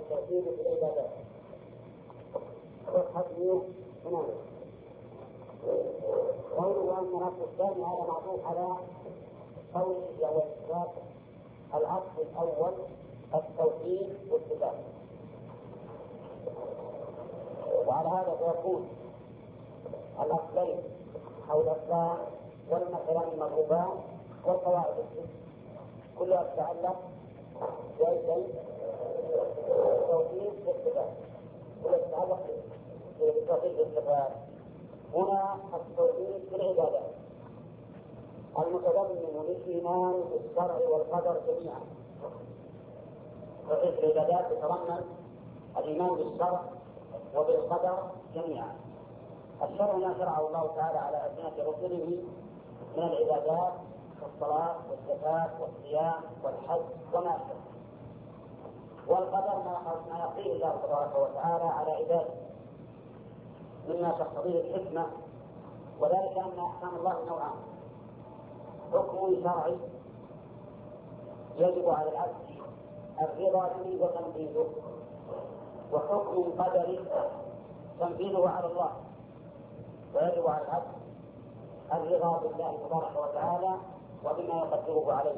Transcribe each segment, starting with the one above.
التوحيد في العبادات. والحديث هنا قوله أن نفس الثاني هذا معطوف على قوله وهو إثبات الأصل الأول التوحيد والصفات، وعلى هذا فيكون الأصلين أو الأصلان والمثلان المضروبان والقواعد كلها تتعلق بشيء التوحيد والصفات، كلها تتعلق بالتوحيد والصفات. هنا التوحيد في العبادات المتضمن للإيمان بالشرع والقدر جميعا. توحيد العبادات يتضمن الإيمان بالشرع وبالقدر جميعا. الشرع ما شرعه الله تعالى على ألسنة رسله من العبادات والصلاة والزكاة والصيام والحج وما أشبه، والقدر ما يقيه الله تبارك وتعالى على عباده مما تقتضيه الحكمة، وذلك أن أحكام الله نوعان: حكم شرعي يجب على العبد الرضا به وتنفيذه، وحكم قدري تنفيذه على الله ويجب على العبد الرضا بالله تبارك وتعالى وبما يقدره عليه.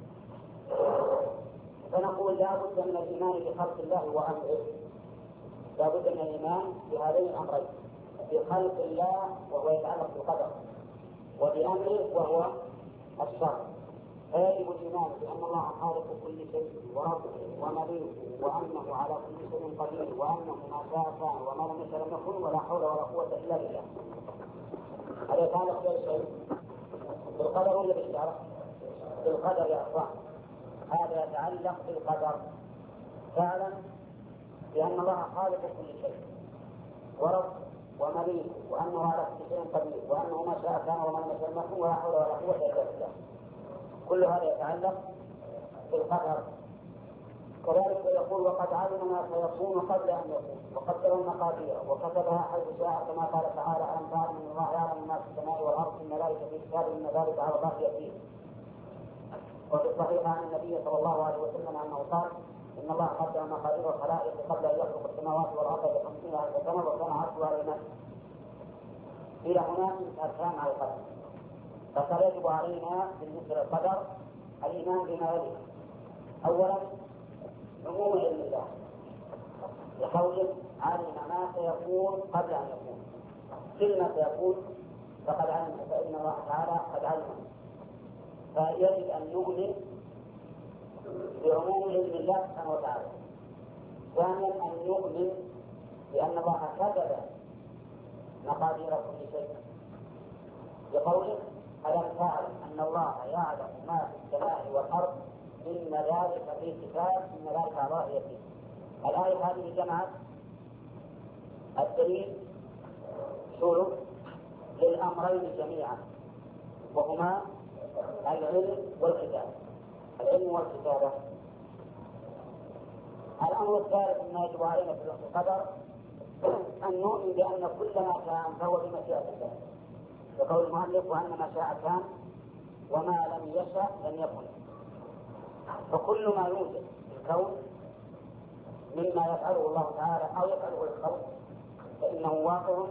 فنقول لا بد من الإيمان بخلق الله وأمره، لا بد من الإيمان بهذين الأمرين: بخلق الله وهو يتعلق بالقدر، وبأمره وهو الشرع. فيجب الإيمان بأن الله خالق كل شيء وربه ومليكه وأنه على كل شيء قدير وأنه ما شاء كان وما لم يشاء لم يكن ولا حول ولا قوة إلا بالله. هذا يتعلق بأي شيء؟ بالقدر ولا بالشرع؟ بالقدر يا أخوان، هذا يتعلق بالقدر. فاعلم بأن الله خالق كل شيء ورب ومليك وأنه على كل شيء قدير وأنه ما شاء كان وما لم يشاء لم يكن ولا حول ولا قوة إلا بالله. كل هذا يتعلق بالقدر. كذلك يقول: وقد علم ما سيكون قبل أن يكون وقدر المقادير وكتبها حيث شاء، كما قال تعالى: ألم تعلم أن الله يعلم ما في السماء والأرض إن ذلك في كتاب إن ذلك على الله يسير. وفي الصحيح عن النبي صلى الله عليه وسلم أنه قال: إن الله قدر مقادير الخلائق قبل أن يخلق السماوات والأرض ب50,000 سنة وكان عرشه على الماء. إلى هنا أركان على القدر. فيجب علينا بالنسبة للقدر الإيمان بما يلي: أولا عموم علم الله، بقوله: علم ما سيكون قبل أن يكون. كلمة سيكون فقد علم، فإن الله تعالى قد علم، فيجب أن نؤمن بعموم علم الله سبحانه وتعالى. ثانيا أن نؤمن بأن الله كتب مقادير كل شيء، بقوله: ألم تعلم أن الله يعلم ما في السماء والأرض إن ذلك في كتاب إن ذلك على الله يسير. الآية هذه جمعت الدليل شروط للأمرين جميعا، وهما العلم والكتابة. العلم والكتابة. الأمر الثالث مما يجب علينا في القدر أن نؤمن بأن كل ما كان فهو بمشيئة الله، وقول المؤلف: وأن ما شاء كان وما لم يشأ لم يكن. فكل ما يوجد في الكون مما يفعله الله تعالى أو يفعله الخلق فإنه واقع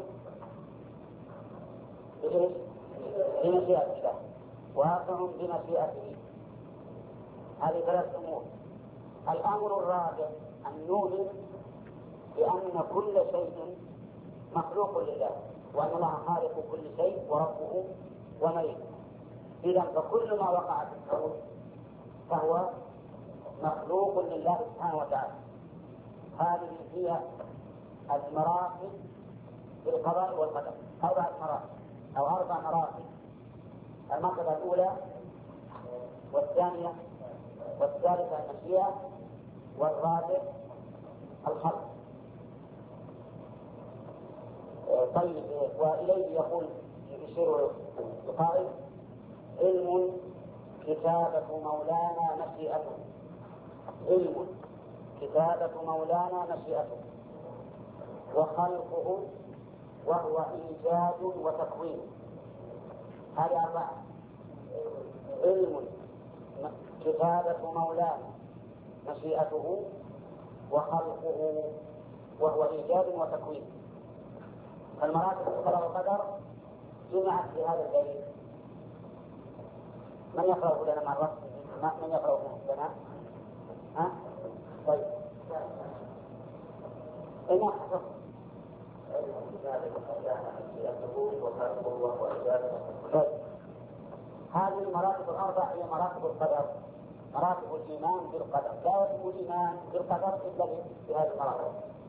بمشيئة الله، واقع بمشيئته. هذه ثلاث أمور. الأمر الرابع أن نؤمن بأن كل شيء مخلوق لله، وأن الله خالق كل شيء وربه ومليكه. إذا فكل ما وقع في الكون فهو مخلوق لله سبحانه وتعالى. هذه هي المراتب في القضاء والقدر، 4 مراتب أو 4 مراتب: المرتبة الأولى والثانية والثالثة المشيئة والرابع الخلق. طيب، وإليه يقول يشير القائل: علم كتابة مولانا مشيئته. علم كتابة مولانا مشيئته، وخلقه وهو إيجاد وتكوين. هذه 4: علم كتابة مولانا مشيئته، وخلقه، وهو إيجاد وتكوين. فالمراتب القضاء والقدر جمعت في هذا البيت. من يقرأه لنا مرة؟ من يقرأه لنا؟ ها؟ طيب. إنه حفظ. طيب. هذه المراتب الأربع هي مراتب القدر، مراتب الإيمان بالقدر. لا يكون الإيمان بالقدر إلا بهذه المراتب.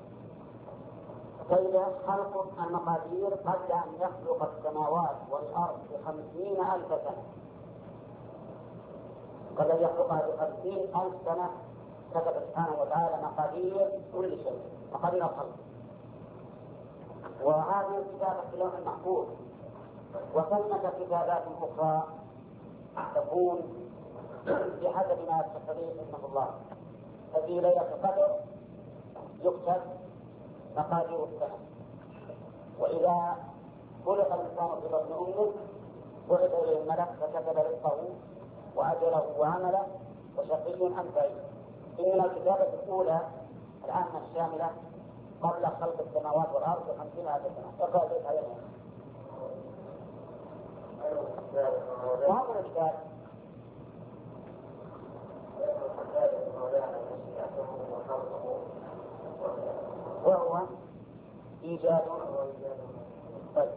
فإذا خلق المقادير قبل أن يخلق السماوات والأرض ب50,000 سنة، قبل أن يخلقها ب50,000 سنة كتب سبحانه وتعالى مقادير كل شيء، مقادير الخلق. وهذه الكتابة في اللوح المحفوظ. وثمة كتابات أخرى تكون بحسب ما تقتضيه حكمة الله. ففي ليلة القدر يكتب مقادير السنة، وإذا خلق الإنسان في بطن أمه بعث إليه الملك فكتب رزقه وأجله وعمله وشقي أم سعيد. إن الكتابة الأولى العامة الشاملة قبل خلق السماوات والأرض ب50,000 سنة. اقرأ ذلك علينا. وهذا الكتاب وهو إيجاد. طيب.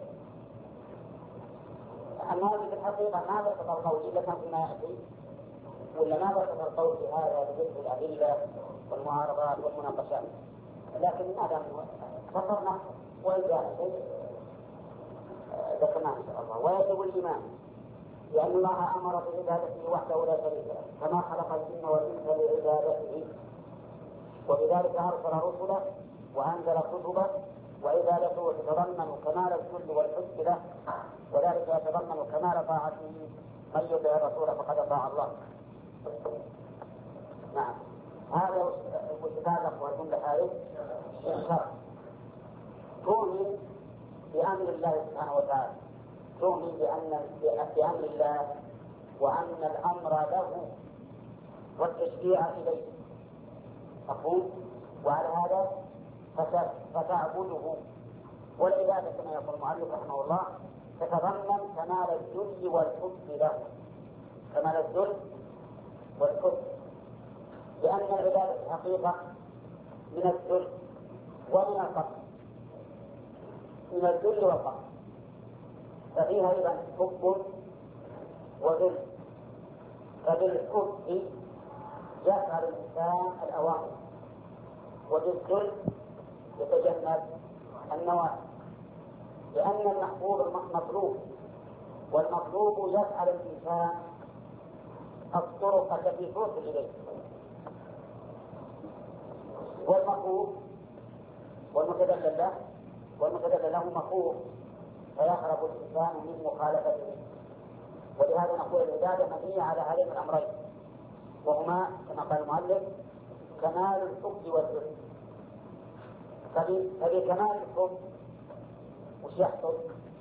هذه في الحقيقة ما بسط القول إلا كان فيما يأتي، ولا ما بسط القول في هذا بذكر الأدلة والمعارضات والمناقشات، لكن ماذا فصلنا وإن جاء شيء ذكرناه إن شاء الله. ويجب الإيمان لأن الله أمر بعبادته وحده لا شريك له، كما خلق الجن والإنس لعبادته، وبذلك أرسل رسله وأنزل كتبه، وعبادته تتضمن كمال الذل والحب له، وذلك يتضمن كمال طاعته. من يطع الرسول فقد أطاع الله. نعم. هذا وكتابه والجملة هذه الشرع. تؤمن بأمر الله سبحانه وتعالى، تؤمن بأمر الله وأن الأمر له والتشريع إليه، مفهوم؟ وعلى هذا فتعبده. والعبادة كما يقول المؤلف رحمه الله تتضمن كمال الذل والحب له، كمال الذل والحب، لأن العبادة في الحقيقة من الذل ومن الفقر، من الذل والفقر، ففيها أيضا حب وذل. فبالحب يفعل الإنسان الأوامر، وبالذل يتجنب النواهي، لأن المحبوب مطلوب، والمطلوب يفعل الإنسان الطرق التي توصل إليه. والمحبوب والمتدلل له مخوف، فيهرب الإنسان من مخالفته. ولهذا نقول العبادة مبنية على هذين الأمرين، وهما كما قال المؤلف كمال الحب والذل. فبكمال الحب وش يحصل؟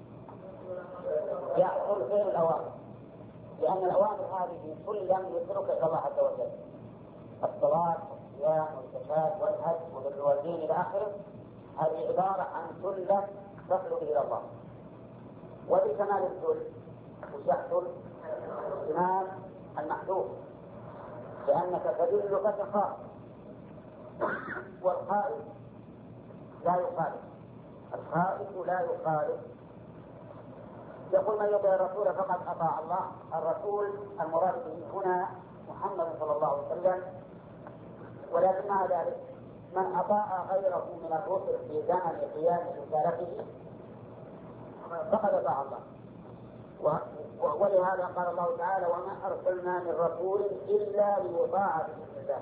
يحصل فعل الأوامر، لأن الأوامر هذه كلها يدرك إلى الله عز وجل، الصلاة والصيام والزكاة والحج وبر الوالدين إلى آخره، هذه عبارة عن سلة تصل به إلى الله. وبكمال الذل وش يحصل؟ اجتناب المحذور، لأنك تذل فتخاف، والخائف لا يخالف، الخائف لا يخالف. يقول من يطع الرسول فقد أطاع الله. الرسول المراد به هنا محمد صلى الله عليه وسلم، ولكن مع ذلك من أطاع غيره من الرسل في زمن قيام رسالته فقد أطاع الله. ولهذا قال الله تعالى وما أرسلنا من رسول إلا ليطاع بإذن الله،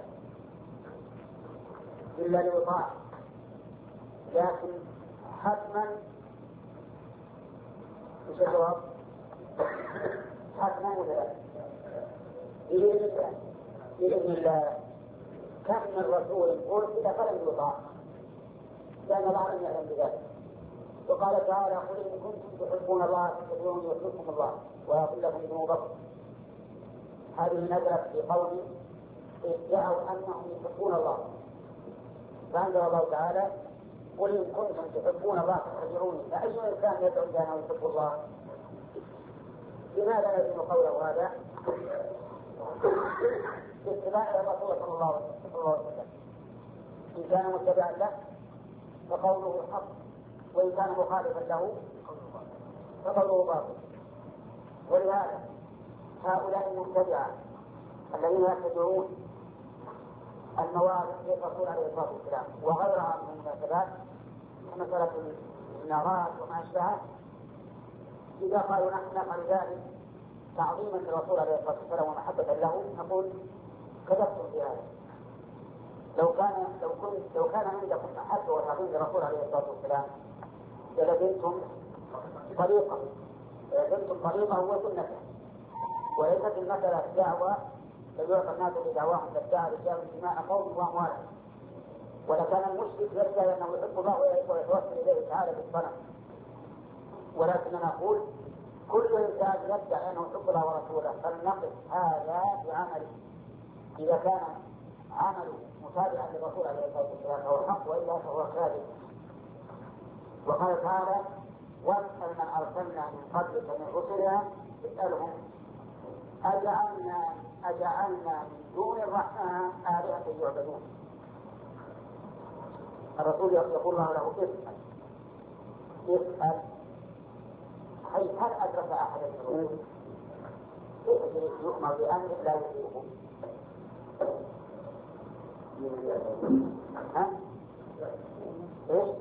إلا ليطاع. لكن حتما وش الجواب؟ حتما ولا بإذن الله. كم من رسول أرسل فلم يطاع لأن الله لم يعلم بذلك. وقال تعالى قل إن كنتم تحبون الله فاتبعوني يحببكم الله ويغفر لكم ذنوبكم. هذه نزلت في قوم ادعوا أنهم يحبون الله فأنزل الله تعالى: قل إن كنتم تحبون الله فاتبعوني. فأي إنسان يدعو إلى أنه يحب الله؟ لماذا يلزم قوله هذا؟ باتباع الرسول صلى الله عليه وسلم. إن كان متبعا له فقوله حق، وإن كان مخالفا له فقوله باطل. ولهذا هؤلاء المتبعة الذين يتبعون المواقف للرسول عليه الصلاة والسلام وغيرها من المناسبات كمسألة النارات وما أشبهه، إذا قالوا نحن نفعل ذلك تعظيما للرسول عليه الصلاة والسلام ومحبة له، نقول كذبتم في هذا. لو كان عندكم محبة وتعظيم للرسول عليه الصلاة والسلام للزمتم طريقه وسنته، وليست المسألة دعوة ليعطى الناس بدعواهم تدعى رجال دماء قوم وأموالهم. ولكان المشرك يدعي أنه يحب الله ويتوسل إليه تعالى بالصنم. ولكننا نقول كل إنسان يدعي أنه يحب الله ورسوله فلنقف هذا بعمله. إذا كان عمله متابعا للرسول عليه الصلاة والسلام فهو حق، وإلا فهو كاذب. وقال تعالى: واسأل من أرسلنا من قبلك من رسلنا اسألهم أجعلنا من دون الرحمن آلهة يعبدون. الرسول يقول الله له: اسأل. هل أدرك أحدا من الرسل؟ كيف يؤمر بأمر لا يطيقه؟ إيش؟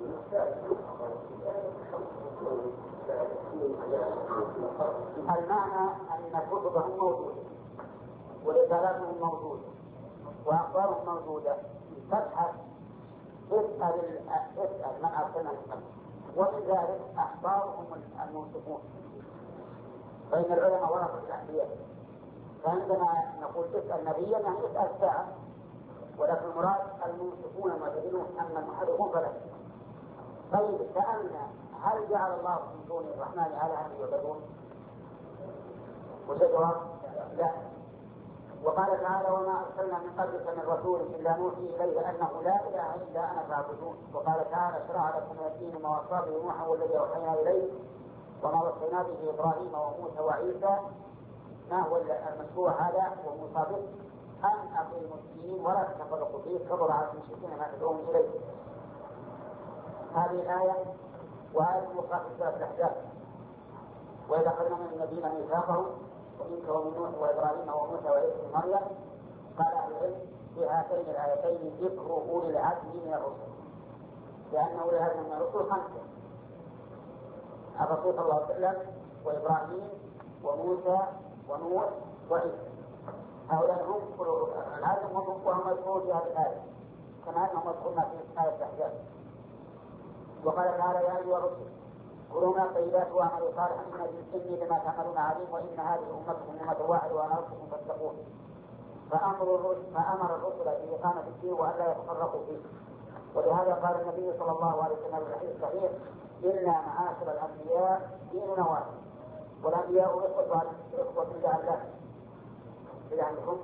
المعنى أن كتبهم موجودة ورسالاتهم موجودة وأخبارهم موجودة، فابحث اسأل من أرسلنا من قبل، ومن ذلك أخبارهم المنصفون، فإن العلماء ورثة الأنبياء. فعندما نقول اسأل نبيا يعني اسأل ساعة، ولكن المراد المنصفون المعتدلون، أما المحرفون فلا. طيب سألنا: هل جعل الله من دون الرحمن آلهة يعبدون؟ والجواب: لا. وقال تعالى: وما أرسلنا من قبلك من رسول إلا نوحي إليه أنه لا إله إلا أنا فاعبدون. وقال تعالى: شرع لكم من الدين ما وصى به نوحا والذي أوحينا إليه وما وصينا به إبراهيم وموسى وعيسى. ما هو المشروع هذا والموصى به؟ أن أقيموا الدين ولا تتفرقوا فيه كبر على المشركين ما تدعون إليه. هذه الآية وآية أخرى في سورة الأحزاب: وإذا أخذنا من النبيين ميثاقهم ومنك ومن نوح وإبراهيم وموسى وعيسى بن مريم. قال أهل العلم في هاتين الآيتين ذكر أولي العزم من الرسل، لأن أولي العزم من الرسل خمسة: الرسول صلى الله عليه وسلم وإبراهيم وموسى ونوح وعيسى. هؤلاء هم أولو العزم وهم مذكورون في هذه الآية كما أنهم مذكورون في آية الأحزاب. وقال تعالى: يا أيها الرسل كلوا من الطيبات واعملوا صالحا إني بما تعملون عليم وإن هذه أمتكم أمة واحدة وأنا ربكم فاتقون. فأمر الرسل بإقامة الدين وألا يتفرقوا فيه. ولهذا قال النبي صلى الله عليه وسلم في الحديث الصحيح: إنا معاشر الأنبياء ديننا واحد والأنبياء إخوة لله بذلكم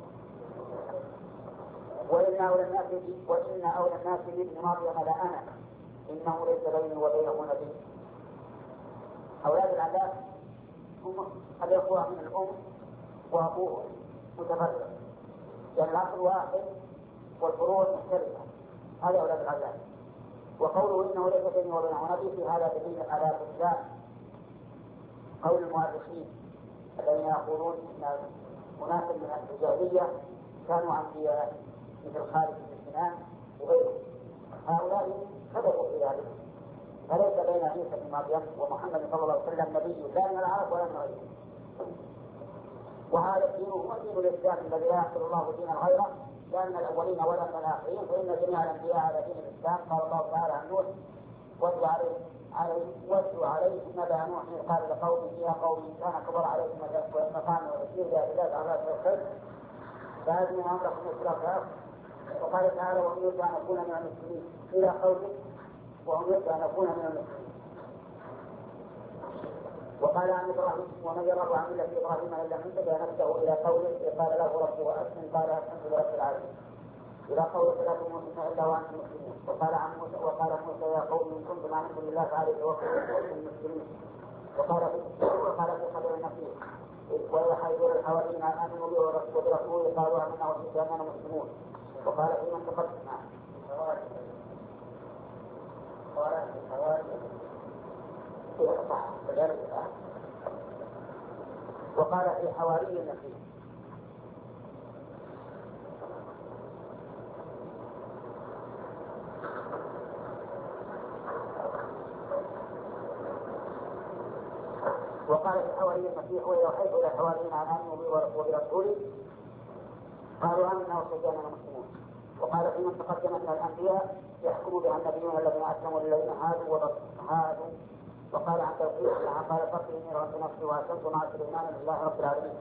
وإن أولى الناس بابن مريم لأنا إنه ليس بيني وبينه نبي. أولاد العلاق هم الإخوة من الأم وأبوه متفرق، يعني الأصل واحد والفروع مختلفة. هذا أولاد العلاق. وقوله إنه ليس بيني وبينه نبي في هذا دليل على بطلان قول المؤرخين الذين يقولون إن أناس من الجاهلية كانوا أنبياء مثل خالد بن سنان وغيره. هؤلاء كذبوا في ذلك. فليس بين عيسى بن مريم ومحمد صلى الله عليه وسلم نبي لا من العرب ولا من غيرهم. وهذا الدين هو دين الإسلام الذي لا يحصل الله دينا غيره، لأن الأولين ولا من الآخرين، فإن جميع الأنبياء على دين الإسلام. قال الله تعالى عن نوح: واتلوا عليه نبأ نوح قال لقومه يا قوم كان كبر عليكم مقام وتكبير لله على الخير فأذنوا أمركم إسرافا. وقال تعالى: وأمرت أن أكون من المسلمين إلى قوله: وأمرت أن أكون من المسلمين. وقال عن إبراهيم: ومن يرغب عن ملة إبراهيم إلا من تبع نفسه إلى قوله: قال له ربه أسلم قال الحمد لله رب العالمين. إلى قول فلا تموتن إلا وأنتم مسلمون. وقال موسى يا قوم إن كنتم آمنتم بالله فعليه توكلوا وأنتم مسلمون. وقال في خبر النبي ويوحى إلى الحواريين أن آمنوا به وبرسوله قالوا آمنا وإننا مسلمون. وقال في من تقدم وقال في حواري النبي وقال في حواري المسيح ويوحي إلى الحواريين أن آمنوا به وبرسوله قالوا آمنا وصدقنا مسلمون. وقال في من تقدم من الأنبياء يحكم بها النبيون الذين أسلموا للذين هادوا. وقال عن توحيد قال فقط إني رب نفسي وأسلمت مع سليمان لله رب العالمين.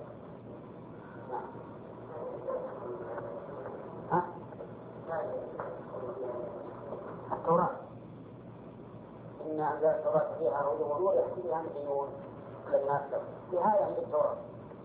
التوراة إن أنزل التوراة فيها هدى ونور يحكم بها النبيون للناس في هذا عند التوراة.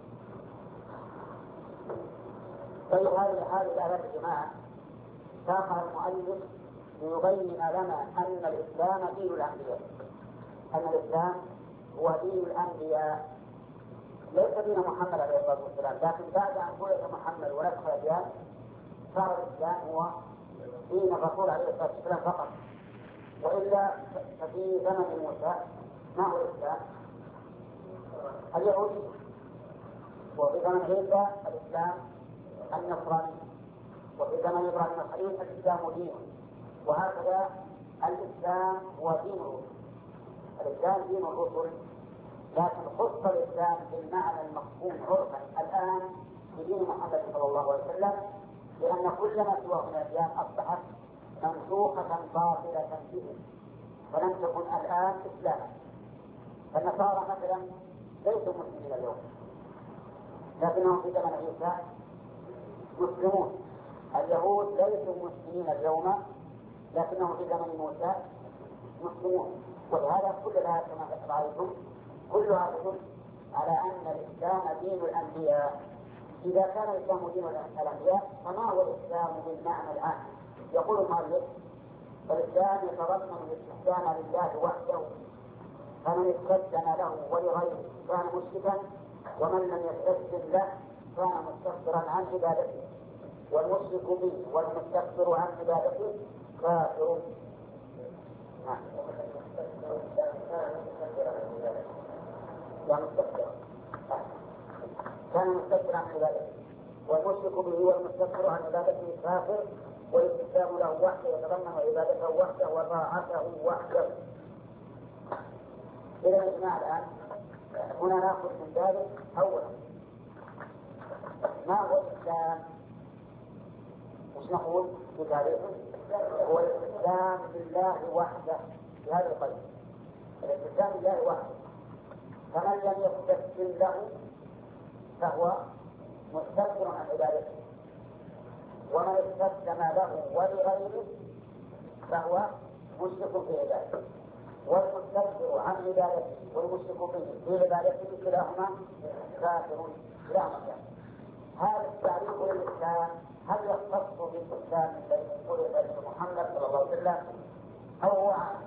طيب هذه الآيات يا جماعة ساقها المؤلف ليبين لنا أن الإسلام دين الأنبياء، أن الإسلام هو دين الأنبياء ليس دين محمد عليه الصلاة والسلام، لكن بعد أن بعث محمد ونسخ الأديان صار الإسلام هو دين الرسول عليه الصلاة والسلام فقط. وإلا ففي زمن موسى ما هو الإسلام؟ اليهودي، وفي زمن عيسى الإسلام النصراني، وفي زمن إبراهيم الخليل الإسلام دين. وهكذا الإسلام هو دين الرسل، الإسلام دين الرسل، لكن خص الإسلام بالمعنى المفهوم عرفا الآن بدين محمد صلى الله عليه وسلم، لأن كل ما سواه من الأديان أصبحت منسوخة باطلة به، فلم تكن الآن إسلاما. فالنصارى مثلا ليسوا مسلمين اليوم، لكنهم في زمن عيسى مسلمون. اليهود ليسوا مسلمين اليوم، لكنهم في زمن موسى مسلمون. ولهذا كل الآيات كما رأيتم كلها تدل على أن الإسلام دين الأنبياء. إذا كان الإسلام دين الأنبياء فما هو الإسلام بالمعنى العام؟ يقول المؤلف الإسلام يتضمن الاستسلام لله وحده، فمن استسلم له ولغيره كان مشركا، ومن لم يستسلم له كان مستكبرا عن عبادته، والمشرك به والمستكبر عن عبادته كافر. كان مستكبرا عن عبادته، والمشرك به والمستكبر عن عبادته كافر، والاستسلام له وحده يتضمن عبادته وحده وطاعته وحده. إذا يا جماعة الآن هنا نأخذ من ذلك أولا ما هو الإسلام؟ وش نقول في تاريخه؟ هو الاستسلام لله وحده في هذا القيد، الاستسلام لله وحده. فمن لم يستسلم له فهو مستكبر عن عبادته، ومن استسلم له ولغيره فهو مشرك في عبادته. والمستكبر عن عبادته والمشرك به في عبادته كلاهما كافر كلاهما. هذا التعريف للإسلام هل يختص بالإسلام الذي قرئ به محمد صلى الله عليه وسلم أو هو عام؟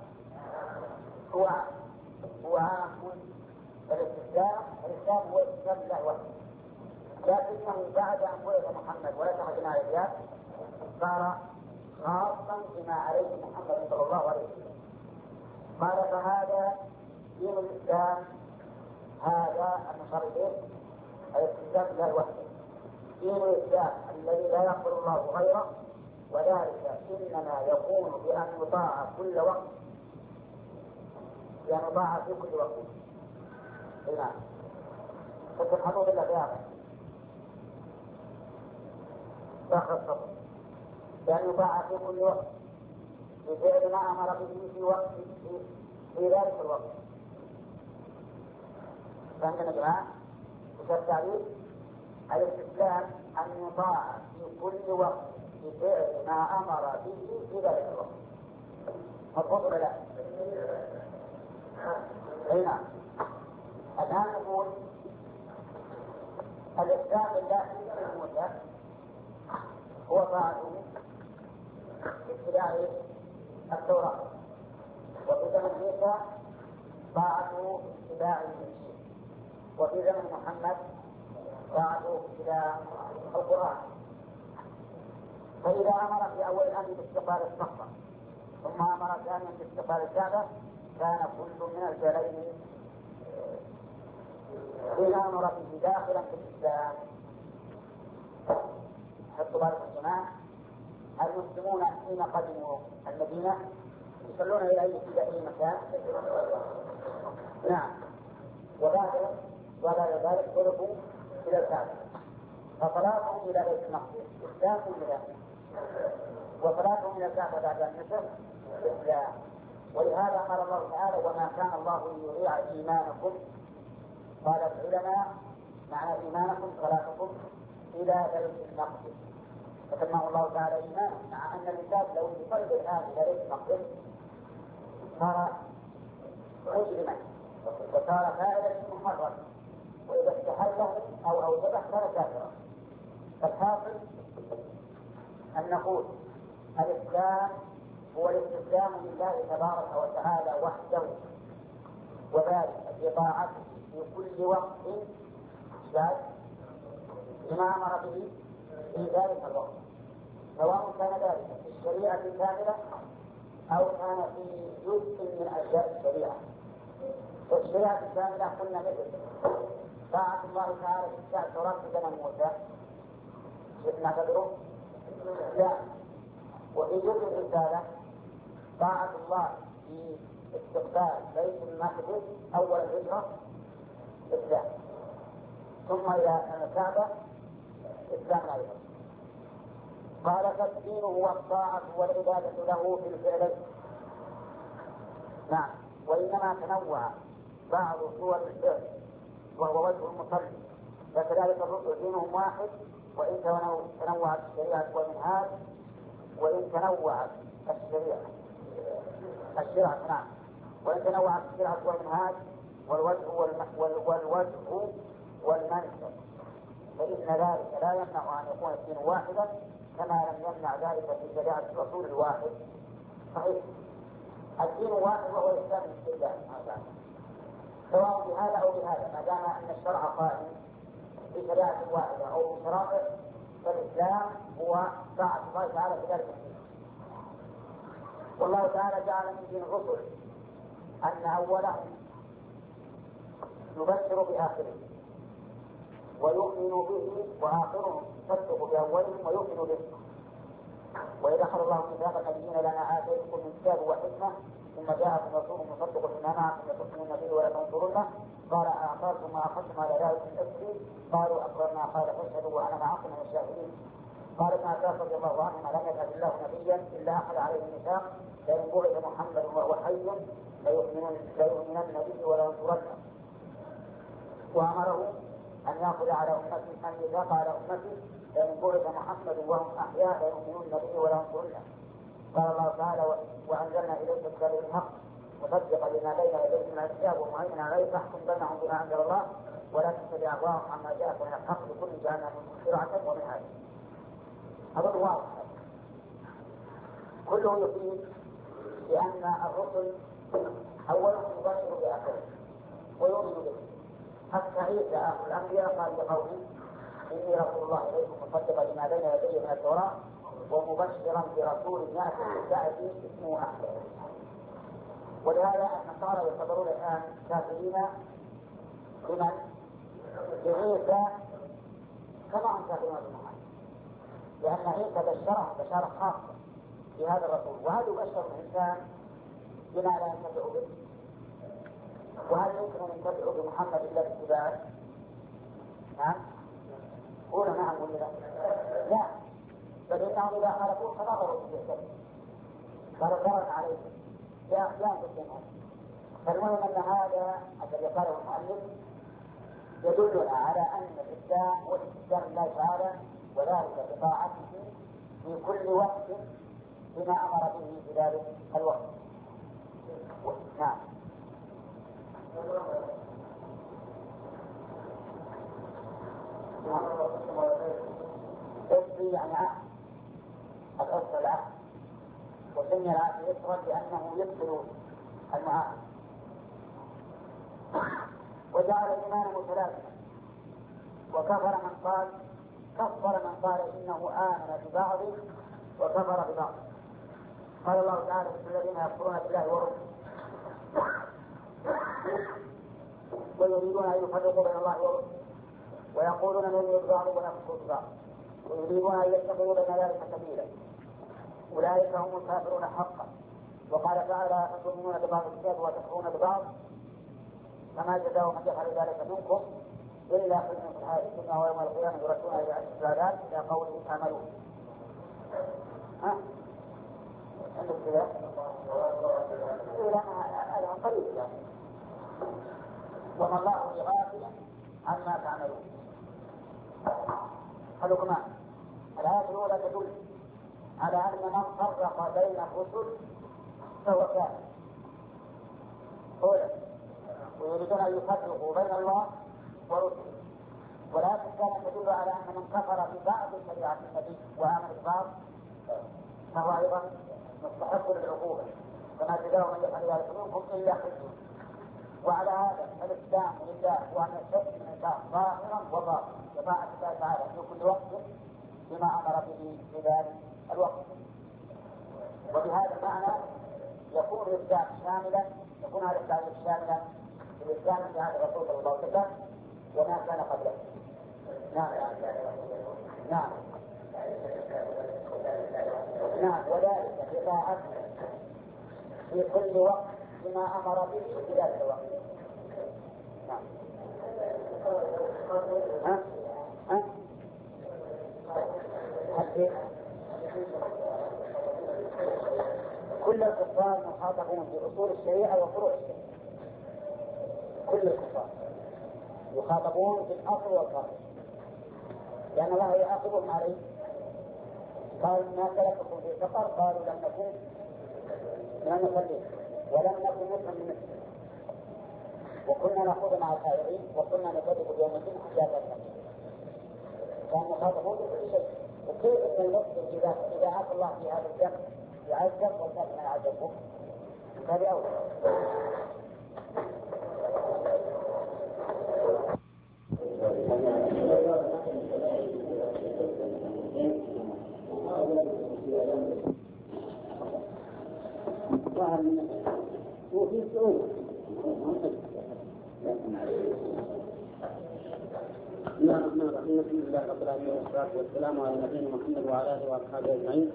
هو عام. الإسلام هو الإسلام له وحده، لكنه بعد أن ولد محمد ونسخ جماع الأديان صار خاصا بما عليه محمد صلى الله عليه وسلم. قال فهذا دين الإسلام، هذا المشار إليه الاستسلام له وحده، دين الإسلام الذي لا يقبل الله غيره، وذلك إنما يكون بأن يطاع كل وقت، بأن يطاع في كل وقت. نعم. فتحضوا بالله في هذا آخر الصبر، بأن يطاع في كل وقت بفعل ما أمر به في وقت في ذلك الوقت. فعندنا جماعة وش التعريف؟ الاستسلام أن يطاع في كل وقت بفعل ما أمر به في ذلك الوقت. مضبوط ولا لا؟ أي نعم. الآن نقول الإسلام لله في موسى هو طاعته اتباع التوراة، وفي زمن عيسى طاعته اتباع الإنجيل، وفي زمن محمد طاعته اتباع القرآن. فإذا أمر في أول الأمر باستقبال الصخرة ثم أمر ثانيا باستقبال الكعبة كان كل من الجلين حين أمر به داخلا في الإسلام. حطوا بالكم يا جماعة، المسلمون حين قدموا المدينة يصلون إلى أي مكان؟ نعم. وبعد ذلك صرفوا إلى الكعبة، فصلاتهم إلى بيت المقدس إسلام إلى، وصلاتهم إلى الكعبة بعد النصر إسلام. ولهذا قال الله تعالى: وما كان الله ليضيع إيمانكم. قال العلماء: معنى إيمانكم صلاتكم إلى بيت المقدس، فسماه الله تعالى إيمانا، مع أن الإنسان لو يصلي الآن إلى بيت المقدس صار مجرما وصار فاعلا محرما، وإذا استحله أو أوجبه كان كافرا. فالحاصل أن نقول الإسلام هو الاستسلام لله تبارك وتعالى وحده، وذلك بطاعته في كل وقت لما أمر به في ذلك الوقت، سواء كان ذلك في الشريعة الكاملة أو كان في جزء من أجزاء الشريعة. والشريعة الكاملة قلنا مثل طاعة الله تعالى في التوراة في زمن موسى نعتبره لا، وفي جزء الرسالة طاعة الله في استقبال بيت المقدس أول الهجرة إسلام، ثم إلى الكعبة إسلام أيضا. قال: فالدين هو الطاعة والعبادة له في الفعل. نعم، وإنما تنوع بعض صور الفعل وهو وجه المصلي، فكذلك الرسل دينهم واحد، وإن تنوعت الشريعة والمنهاج، وإن تنوعت الشريعة نعم، وإن تنوعت الشريعة والمنهاج والوجه والمنهج، فإن ذلك لا يمنع أن يكون الدين واحدا، كما لم يمنع ذلك في شريعة الرسول الواحد. صحيح، الدين واحد وهو الإسلام بالله سواء بهذا أو بهذا، ما دام أن الشرع قائم بشريعة واحدة أو بشرائع، فالإسلام هو طاعة الله تعالى في ذلك الدين. والله تعالى جعل من دين الرسل أن أولهم يبشر بآخره ويؤمن به، وآخرهم يصدق بأولهم ويؤمن به. وإذا أخذ الله ميثاق النبيين لما آتيتكم من كتاب وحكمة ثم جاءكم رسول مصدق لما معكم لتؤمنون به ولا تنصرونه قال أأقررتم وأخذتم على ذلك من إثري قالوا أقررنا قال فاشهدوا وأنا معكم من الشاهدين. قال ابن عباس رضي الله عنهما: لم يبعث الله نبيا إلا أخذ عليه الميثاق لئن بعث محمد وهو حي ليؤمنن به ولا ينصرنه، وأمره أن يأخذ على أمته الميثاق على أمته لئن بعث محمد وهم أحياء ليؤمنن به ولا ينصرنه. قال الله تعالى: وأنزلنا إليك الكتاب بالحق مصدقا لما بين يديه من الكتاب ومهيمنا عليه فاحكم بينهم بما أنزل الله ولا تتبع أهواءهم عما جاءك من الحق لكل جعلنا منكم شرعة ومنهاجا. هذا واضح، كله يفيد بأن الرسل أولهم يبشر بآخره ويؤمن به. حتى عيسى آخر الأنبياء قال لقومه: إني رسول الله إليكم مصدقا لما بين يديه من التوراة ومبشرا برسول يأتي من بعدي اسمه أحمد. ولهذا النصارى يعتبرون الآن كافرين بمن؟ بعيسى كما هم كافرون بمحمد، لأن عيسى بشره بشارة خاصة بهذا الرسول، وهل يبشر الإنسان بما لا ينتفع به؟ وهل يمكن أن ينتفع بمحمد إلا باتباعه؟ نعم؟ قولوا نعم ولا لا؟ لا، بل إنهم إذا خالفوه فنظروا في الشرك فنظرا عليه ينقصهم. فالمهم أن هذا الذي قاله المؤلف يدلنا على أن الإسلام هو الاستسلام لله تعالى، وذلك بطاعته في كل وقت بما أمر به في ذلك الوقت. نعم. يعني سمي العهد إثرا لأنه يبطل المعاهد. وجعل الإيمان متلازما، وكفر من قال إنه آمن ببعض وكفر ببعض. قال الله تعالى في الذين يكفرون بالله ورسله ويريدون أن يفرقوا بين الله ورسله ويقولون نؤمن ببعض ونكفر ببعض ويريدون أن يتخذوا بين ذلك سبيلا أولئك هم الكافرون حقا. وقال تعالى تؤمنون ببعض الكتاب وتكفرون ببعض فما جزاء من يفعل ذلك منكم إلا خزي في الحياة الدنيا ويوم القيامة يردون إلى أشد العذاب إلى قوله تعملون. عندك كذا؟ هذا قريب يعني. وما الله بغافل عما تعملون. حلقنا الآية الأولى تدل على أن من فرق بين الرسل فهو كافر ويريدون أن يفرقوا بين الله ورسله. ولكن كانت تدل على أن من كفر ببعض شريعة النبي وآمن ببعض فهو أيضا مستحق للعقوبة كما جزاء من يفعل ذلك منكم إلا خزي. وعلى هذا الإسلام لله وأن يستثني من الإنسان ظاهرا وباطنا كما الله تعالى في كل وقت بما أمر به في ذلك الوقت. وبهذا المعنى يكون الإسلام شاملا، يكون هذا التعريف شاملا للإسلام في عهد الرسول صلى الله عليه وسلم وما كان قبله. نعم وذلك بطاعته في كل وقت بما أمر به في ذلك الوقت. نعم. كل الكفار مخاطبون بأصول الشريعة وفروع الشريعة. كل الكفار يخاطبون بالأصل والفرع لأن الله يعاقبهم عليه. قال ما سلككم في سقر؟ قالوا لم نكن من المصلين ولم نكن نطعم المسكين وكنا نخوض مع الخائضين وكنا نكذب بيوم الدين حتى أتانا. كان مخاطبون بكل شيء. وكيف أن المسلم إذا عاق الله في هذا الجنب يعذب والناس ما يعذبون؟ هذه أول. وفي صعوبة. بسم الله الرحمن الرحيم. الحمد لله رب العالمين والصلاة والسلام على نبينا محمد وعلى آله وأصحابه أجمعين.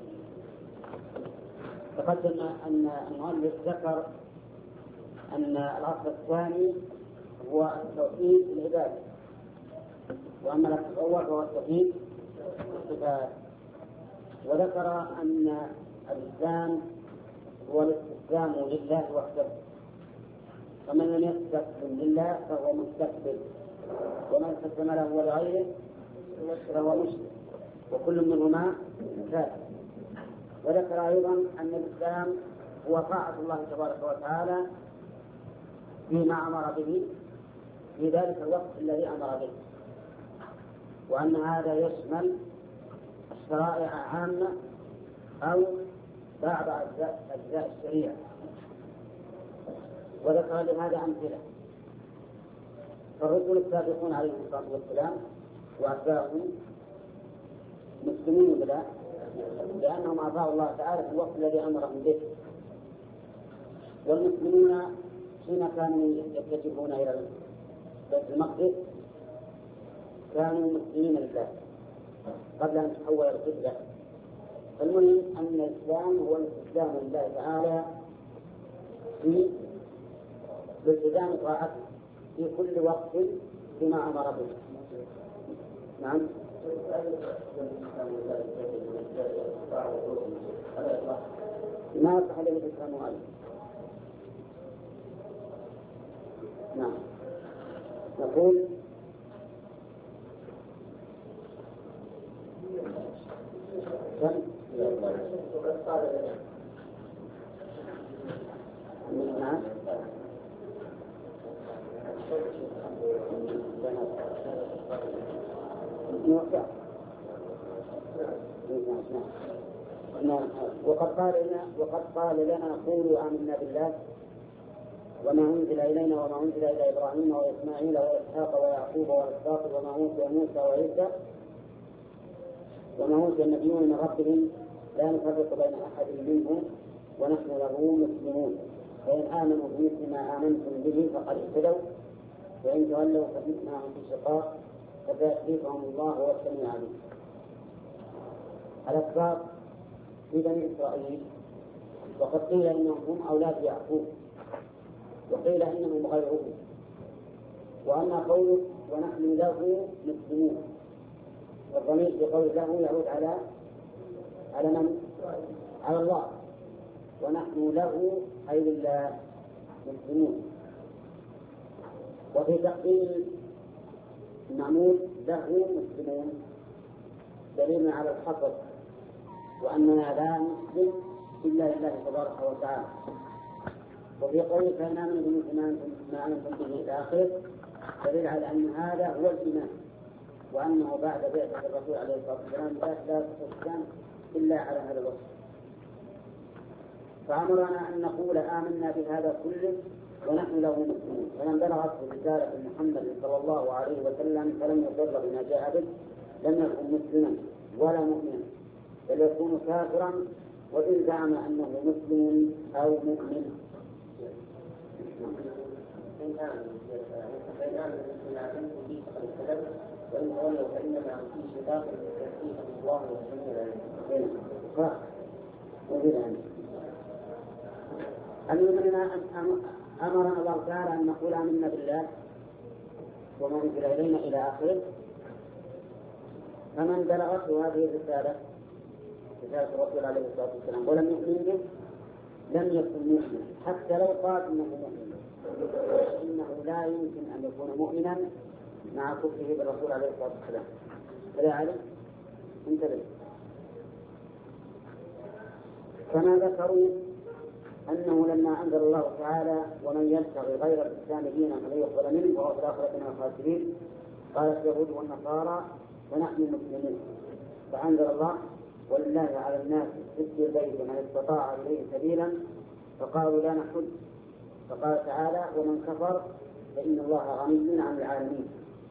تقدم أن المؤلف ذكر أن الأصل الثاني هو التوحيد العبادي، وأما الأصل الأول هو التوحيد الصفات. وذكر أن الإسلام هو الاستسلام لله وحده، فمن لم يستسلم لله فهو مستكبر، ومن استسلم له ولغيره فهو مشرك، وكل منهما كافر. وذكر أيضا أن الإسلام هو طاعة الله تبارك وتعالى فيما أمر به في ذلك الوقت الذي أمر به، وأن هذا يشمل الشرائع عامة أو بعض أجزاء الشريعة. وذكر لهذا أمثلة. فالرسل السابقون عليهم الصلاة والسلام وأتباعهم مسلمين بلا، لأنهم أطاعوا الله تعالى في الوقت الذي أمرهم به. والمسلمون حين كانوا يتجهون إلى بيت المقدس كانوا مسلمين لله قبل أن تحول القبلة. فالمهم أن الإسلام هو الاستسلام لله تعالى في بالتزام طاعته في كل وقت بما أمر به. نعم. ما يصح له الإسلام عليه. نعم. نقول كم؟ نعم. نعم. وقد قال لنا قولوا آمنا بالله وما أنزل إلينا وما أنزل إلى إبراهيم وإسماعيل وإسحاق ويعقوب وإسحاق وما أوتي موسى وعيسى وما أوتي النبيون من ربهم لا نفرق بين أحد منهم ونحن له مسلمون فإن آمنوا بمثل ما آمنتم به فقد اهتدوا وإن تولوا فإنما هم في شقاق فسيكفيكهم الله هو السميع العليم. الأسباط في بني إسرائيل وقد قيل إنهم هم أولاد يعقوب وقيل إنهم غيره. وأما قوله ونحن له مسلمون والضمير في قول له يعود على من؟ على الله. ونحن له أي لله مسلمون. وفي تقديم المعمول له مسلمون دليل على الحصر وأننا لا نسلم إلا لله تبارك وتعالى. وفي قوله فإن آمنوا بمثل ما أنتم به إلى آخره دليل على أن هذا هو الإيمان وأنه بعد بعثة الرسول عليه الصلاة والسلام لا تستقيم إلا على هذا الوصف. فأمرنا أن نقول آمنا بهذا كله ونحن له مسلمون. فمن بلغته رسالة محمد صلى الله عليه وسلم فلم يضر بما جاء به لم يكن مسلما ولا مؤمنا بل يكون كافرا وإن زعم أنه مسلم أو مؤمن. فإن آمنوا بما أنتم به فقد اهتدوا وإن تولوا فإنما هم في شقاق فسيكفيكهم الله والسميع العليم. أمرنا الله تعالى أن نقول آمنا بالله وما أنزل إلينا إلى آخره. فمن بلغته هذه الرسالة رسالة الرسول عليه الصلاة والسلام ولم يؤمن به لم يكن مؤمنا حتى لو قال إنه مؤمن إنه لا يمكن أن يكون مؤمنا مع كفره بالرسول عليه الصلاة والسلام. فلا علم انتبه. كما ذكروا أنه لما أنزل الله تعالى ومن يبتغي غير الإسلام دينا فلن يقبل منه وهو في الآخرة من الخاسرين قالت اليهود والنصارى ونحن مسلمون فأنزل الله ولله على الناس حج البيت من استطاع إليه سبيلا فقالوا لا نحج. فقال تعالى ومن كفر فإن الله غني عن العالمين.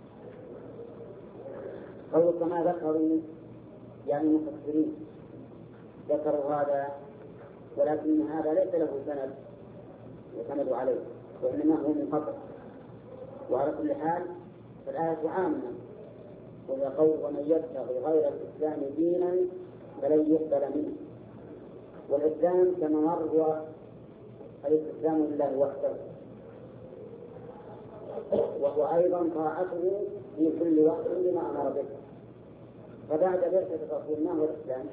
قالوا كما ذكروا يعني المفسرين ذكروا هذا ولكن هذا ليس له سند يعتمد عليه وإنما هو من قبل. وعلى كل حال فالآية عامة وهي قول ومن يبتغي غير الإسلام دينا فلن يقبل منه. والإسلام كما مر هو الاستسلام لله وحده وهو أيضا طاعته في كل وقت بما أمر به. فبعد بعثة الرسول ما هو الإسلام؟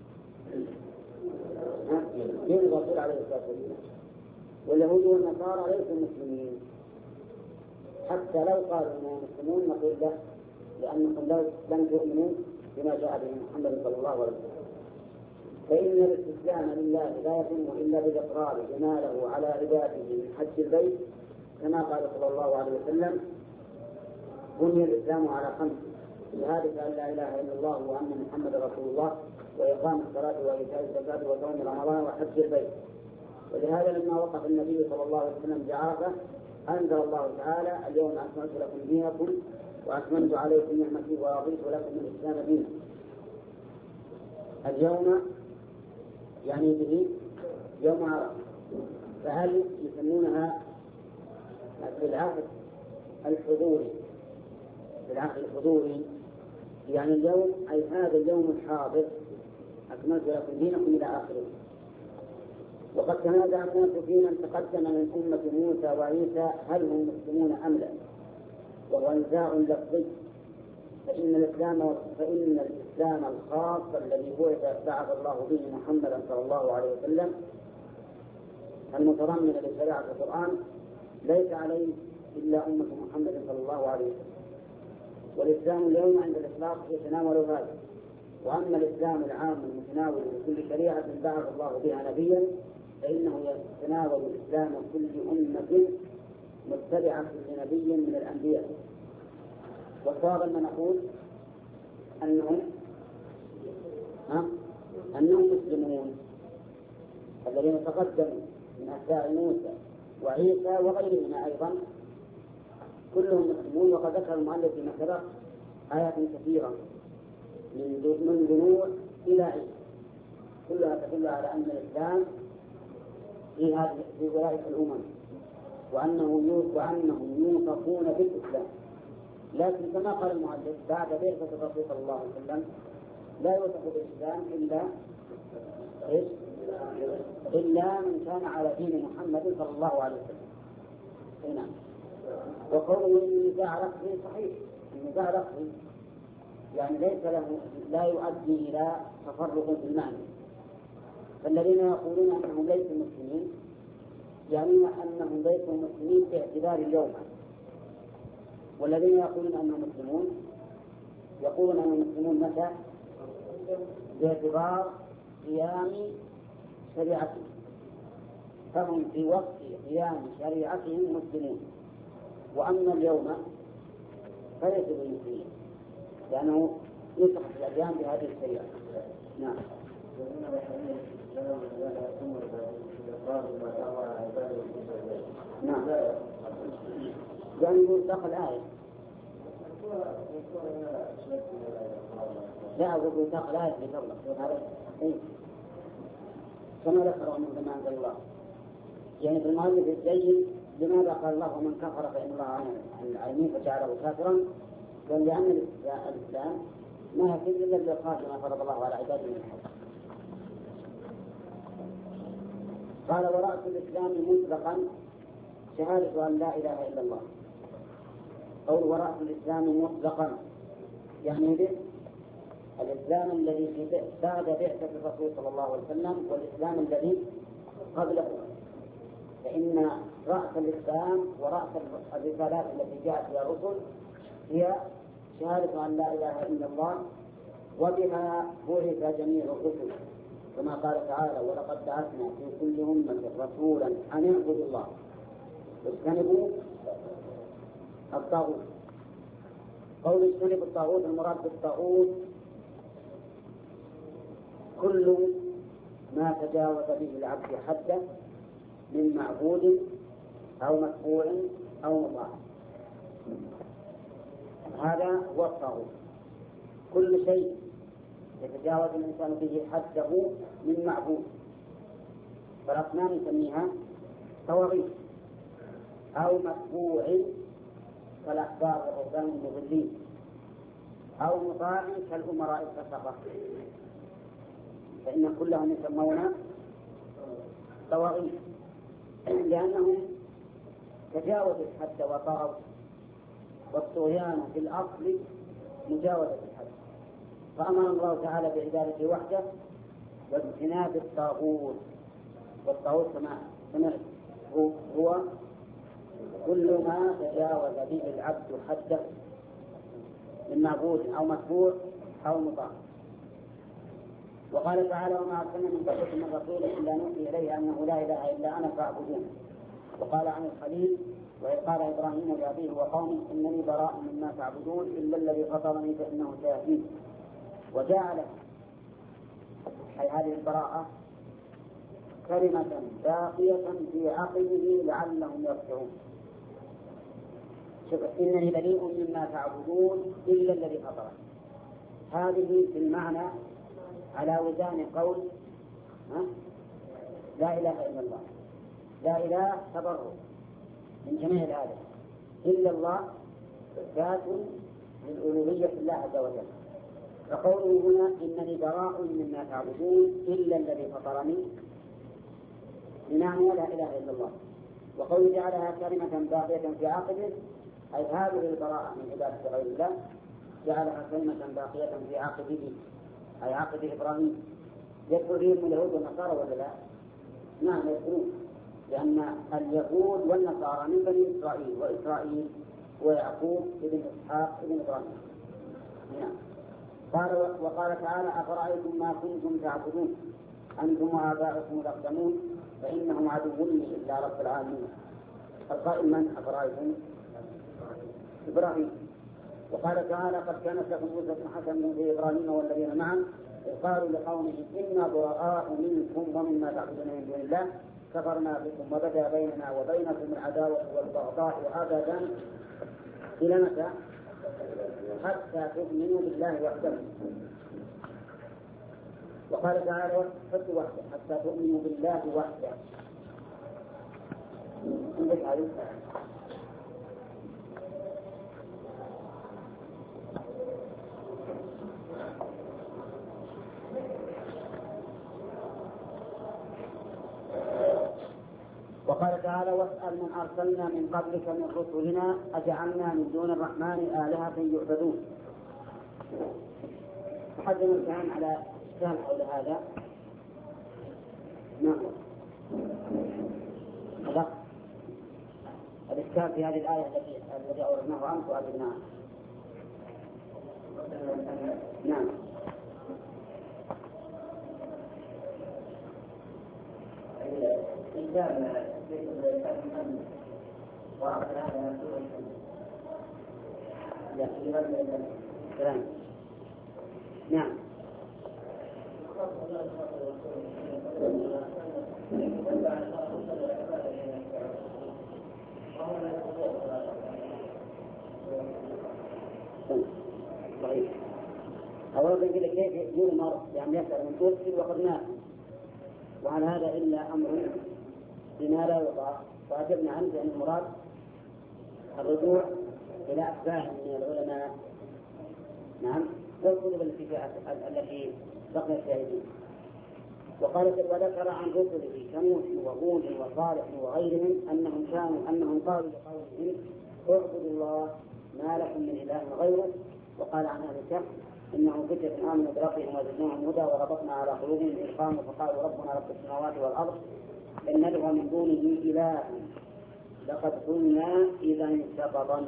دين الرسول عليه الصلاة والسلام. واليهود والنصارى ليسوا مسلمين حتى لو قالوا انهم مسلمون نقول له لانكم لم تؤمنوا بما جاء به محمد صلى الله عليه وسلم. فان الاستسلام لله لا يتم الا بالاقرار بما له على عباده من حج البيت كما قال صلى الله عليه وسلم بني الاسلام على 5 شهادة أن لا إله إلا الله وأن محمد رسول الله وإقام الصلاة وإيتاء الزكاة وصوم رمضان وحج البيت. ولهذا لما وقف النبي صلى الله عليه وسلم بعرفة أنزل الله تعالى اليوم أكملت لكم دينكم وأتممت عليكم نعمتي ورضيت لكم الإسلام دينا. اليوم يعني به يوم عرفة. فهل يسمونها في العهد الحضوري يعني اليوم أي هذا اليوم الحاضر أكملت لكم دينكم إلى آخره. وقد تنازع الناس في من تقدم من أمة موسى وعيسى هل هم مسلمون أم لا وهو نزاع لفظي. فإن الإسلام الخاص الذي بعث الله به محمدا صلى الله عليه وسلم المتضمن لشريعة القرآن ليس عليه إلا أمة محمد صلى الله عليه وسلم. والإسلام اليوم عند الإطلاق يتناول هذا. وأما الإسلام العام المتناول لكل شريعة بعث الله بها نبيا فإنه يتناول إسلام كل أمة متبعة لنبي من الأنبياء. وصار أن نقول أنهم مسلمون الذين تقدموا من أتباع موسى وعيسى وغيرهما أيضا كلهم مسلمون. وقد ذكر المؤلف فيما سبق آيات كثيرة من بنوح إلى عيسى كلها تدل على أن الإسلام في ولاية الأمم وأنهم يوصفون بالإسلام. لكن كما قال المؤلف بعد بعثة الرسول صلى الله عليه وسلم لا يوصف بالإسلام إلا من كان على دين محمد صلى الله عليه وسلم. نعم. وقوله النزاع لفظي صحيح، النزاع لفظي يعني ليس له لا يؤدي إلى تفرق في المعنى. فالذين يقولون أنهم ليسوا مسلمين يعني أنهم ليسوا مسلمين باعتبار اليوم، والذين يقولون أنهم مسلمون يقولون أنهم مسلمون متى؟ باعتبار قيام شريعتهم، فهم في وقت قيام شريعتهم مسلمون. وأما اليوم فليس بالمسلمين لأنه يصح الأديان بهذه الشريعة. نعم. نعم. يعني يطلق الآية. لا أقول يطلق الآية في قبله كما ذكر من أنزل الله. يعني في المؤلف الجيد لماذا قال الله ومن كفر فإن الله عن العالمين فجعله كافرا؟ قال لأن الإسلام ما يكفي إلا بالإقرار بما فرض الله على عباده من الحق. قال ورأس الإسلام مطلقا شهادة أن لا إله إلا الله. قول ورأس الإسلام مطلقا يعني به الإسلام الذي بعد بعثة الرسول صلى الله عليه وسلم والإسلام الذي قبله، فإن رأس الإسلام ورأس الرسالات التي جاءت بها الرسل هي شهادة أن لا إله إلا الله، وبها بعث جميع الرسل كما قال تعالى ولقد بعثنا في كل أمة رسولا أن اعبدوا الله واجتنبوا الطاغوت. قول اجتنبوا الطاغوت المراد بالطاغوت كل ما تجاوز به العبد حده من معبود أو متبوع أو مطاع، هذا هو الطاغوت. كل شيء يتجاوز الإنسان به حده من معبود، فالأصنام نسميها طواغيت، أو متبوع كالأحبار والرهبان المضلين، أو مطاع كالأمراء الفسقة، فإن كلهم يسمون طواغيت لأنهم تجاوزوا الحد وطغوا، والطغيان في الأصل مجاوزة الحد. فأمر الله تعالى بعبادته وحده واجتناب الطاغوت. والطاغوت كما سمعت هو كل ما تجاوز به العبد حده من معبود أو متبوع أو مطاع. وقال تعالى وما أرسلنا من قبلك من رسول إلا نوحي إليه أنه لا إله إلا أنا فاعبدون. وقال عن الخليل وإذ قال إبراهيم لأبيه وقومه إنني براء مما تعبدون إلا الذي فطرني فإنه سيهدين. وجعل هذه البراءة كلمة باقية في عقله لعلهم يرجعون. شوف إنني بريء مما تعبدون إلا الذي فطرني، هذه في المعنى على وزان قول لا إله إلا الله. لا إله تبرؤ من جميع الآلهة إلا الله ذات للألوهية الله عز وجل. فقوله هنا إنني براء مما تعبدون إلا الذي فطرني بمعنى لا إله إلا الله. وقوله جعلها كلمة باقية في عقبه أي هذه البراءة من عبادة غير الله جعلها كلمة باقية في عقبه أي عقب إبراهيم. يدخل فيهم اليهود والنصارى ولا لا؟ نعم يدخلون، لأن اليهود والنصارى من بني إسرائيل، وإسرائيل ويعقوب ابن إسحاق ابن إبراهيم. نعم. وقال تعالى أفرأيتم ما كنتم تعبدون أنتم وآباؤكم الأقدمون فإنهم عدو لي إلا رب العالمين. القائل من أفرأيتم؟ إبراهيم. وقال تعالى قد كانت لكم أسوة حسنة في إبراهيم والذين معه قالوا لقومهم إنا براء منكم ومما تعبدون من دون الله كفرنا بكم وبدا بيننا وبينكم العداوة والبغضاء أبدا إلى متى؟ حتى تؤمنوا بالله وحده. وقال تعالى وحده حتى تؤمنوا بالله وحده. عندك عليه وقال تعالى واسأل من أرسلنا من قبلك من رسلنا أجعلنا من دون الرحمن آلهة يعبدون. تقدم الكلام على إشكال حول هذا. نعم. الإشكال في هذه الآية التي أوردناها أمس وأجبناها. نعم. نعم. صحيح. أولا كيف يؤمر يعني يسأل من أرسل وقد مات، وعلى هذا إلا أمر بما لا يطاق، وأجبنا عنه بأن المراد الرجوع إلى أتباع من العلماء. نعم. والكتب التي بقيت في أيديهم. وذكر عن رسله كنوح وهود وصالح وغيرهم أنهم قالوا لقومهم اعبدوا الله ما لكم من إله غيره. وقال عن أهل الكهف إنهم فتية آمنوا بربهم وزدناهم هدى وربطنا على قلوبهم إذ قاموا فقالوا ربنا رب السماوات والأرض لن ندعو من دونه إلها لقد قلنا إذا شططا.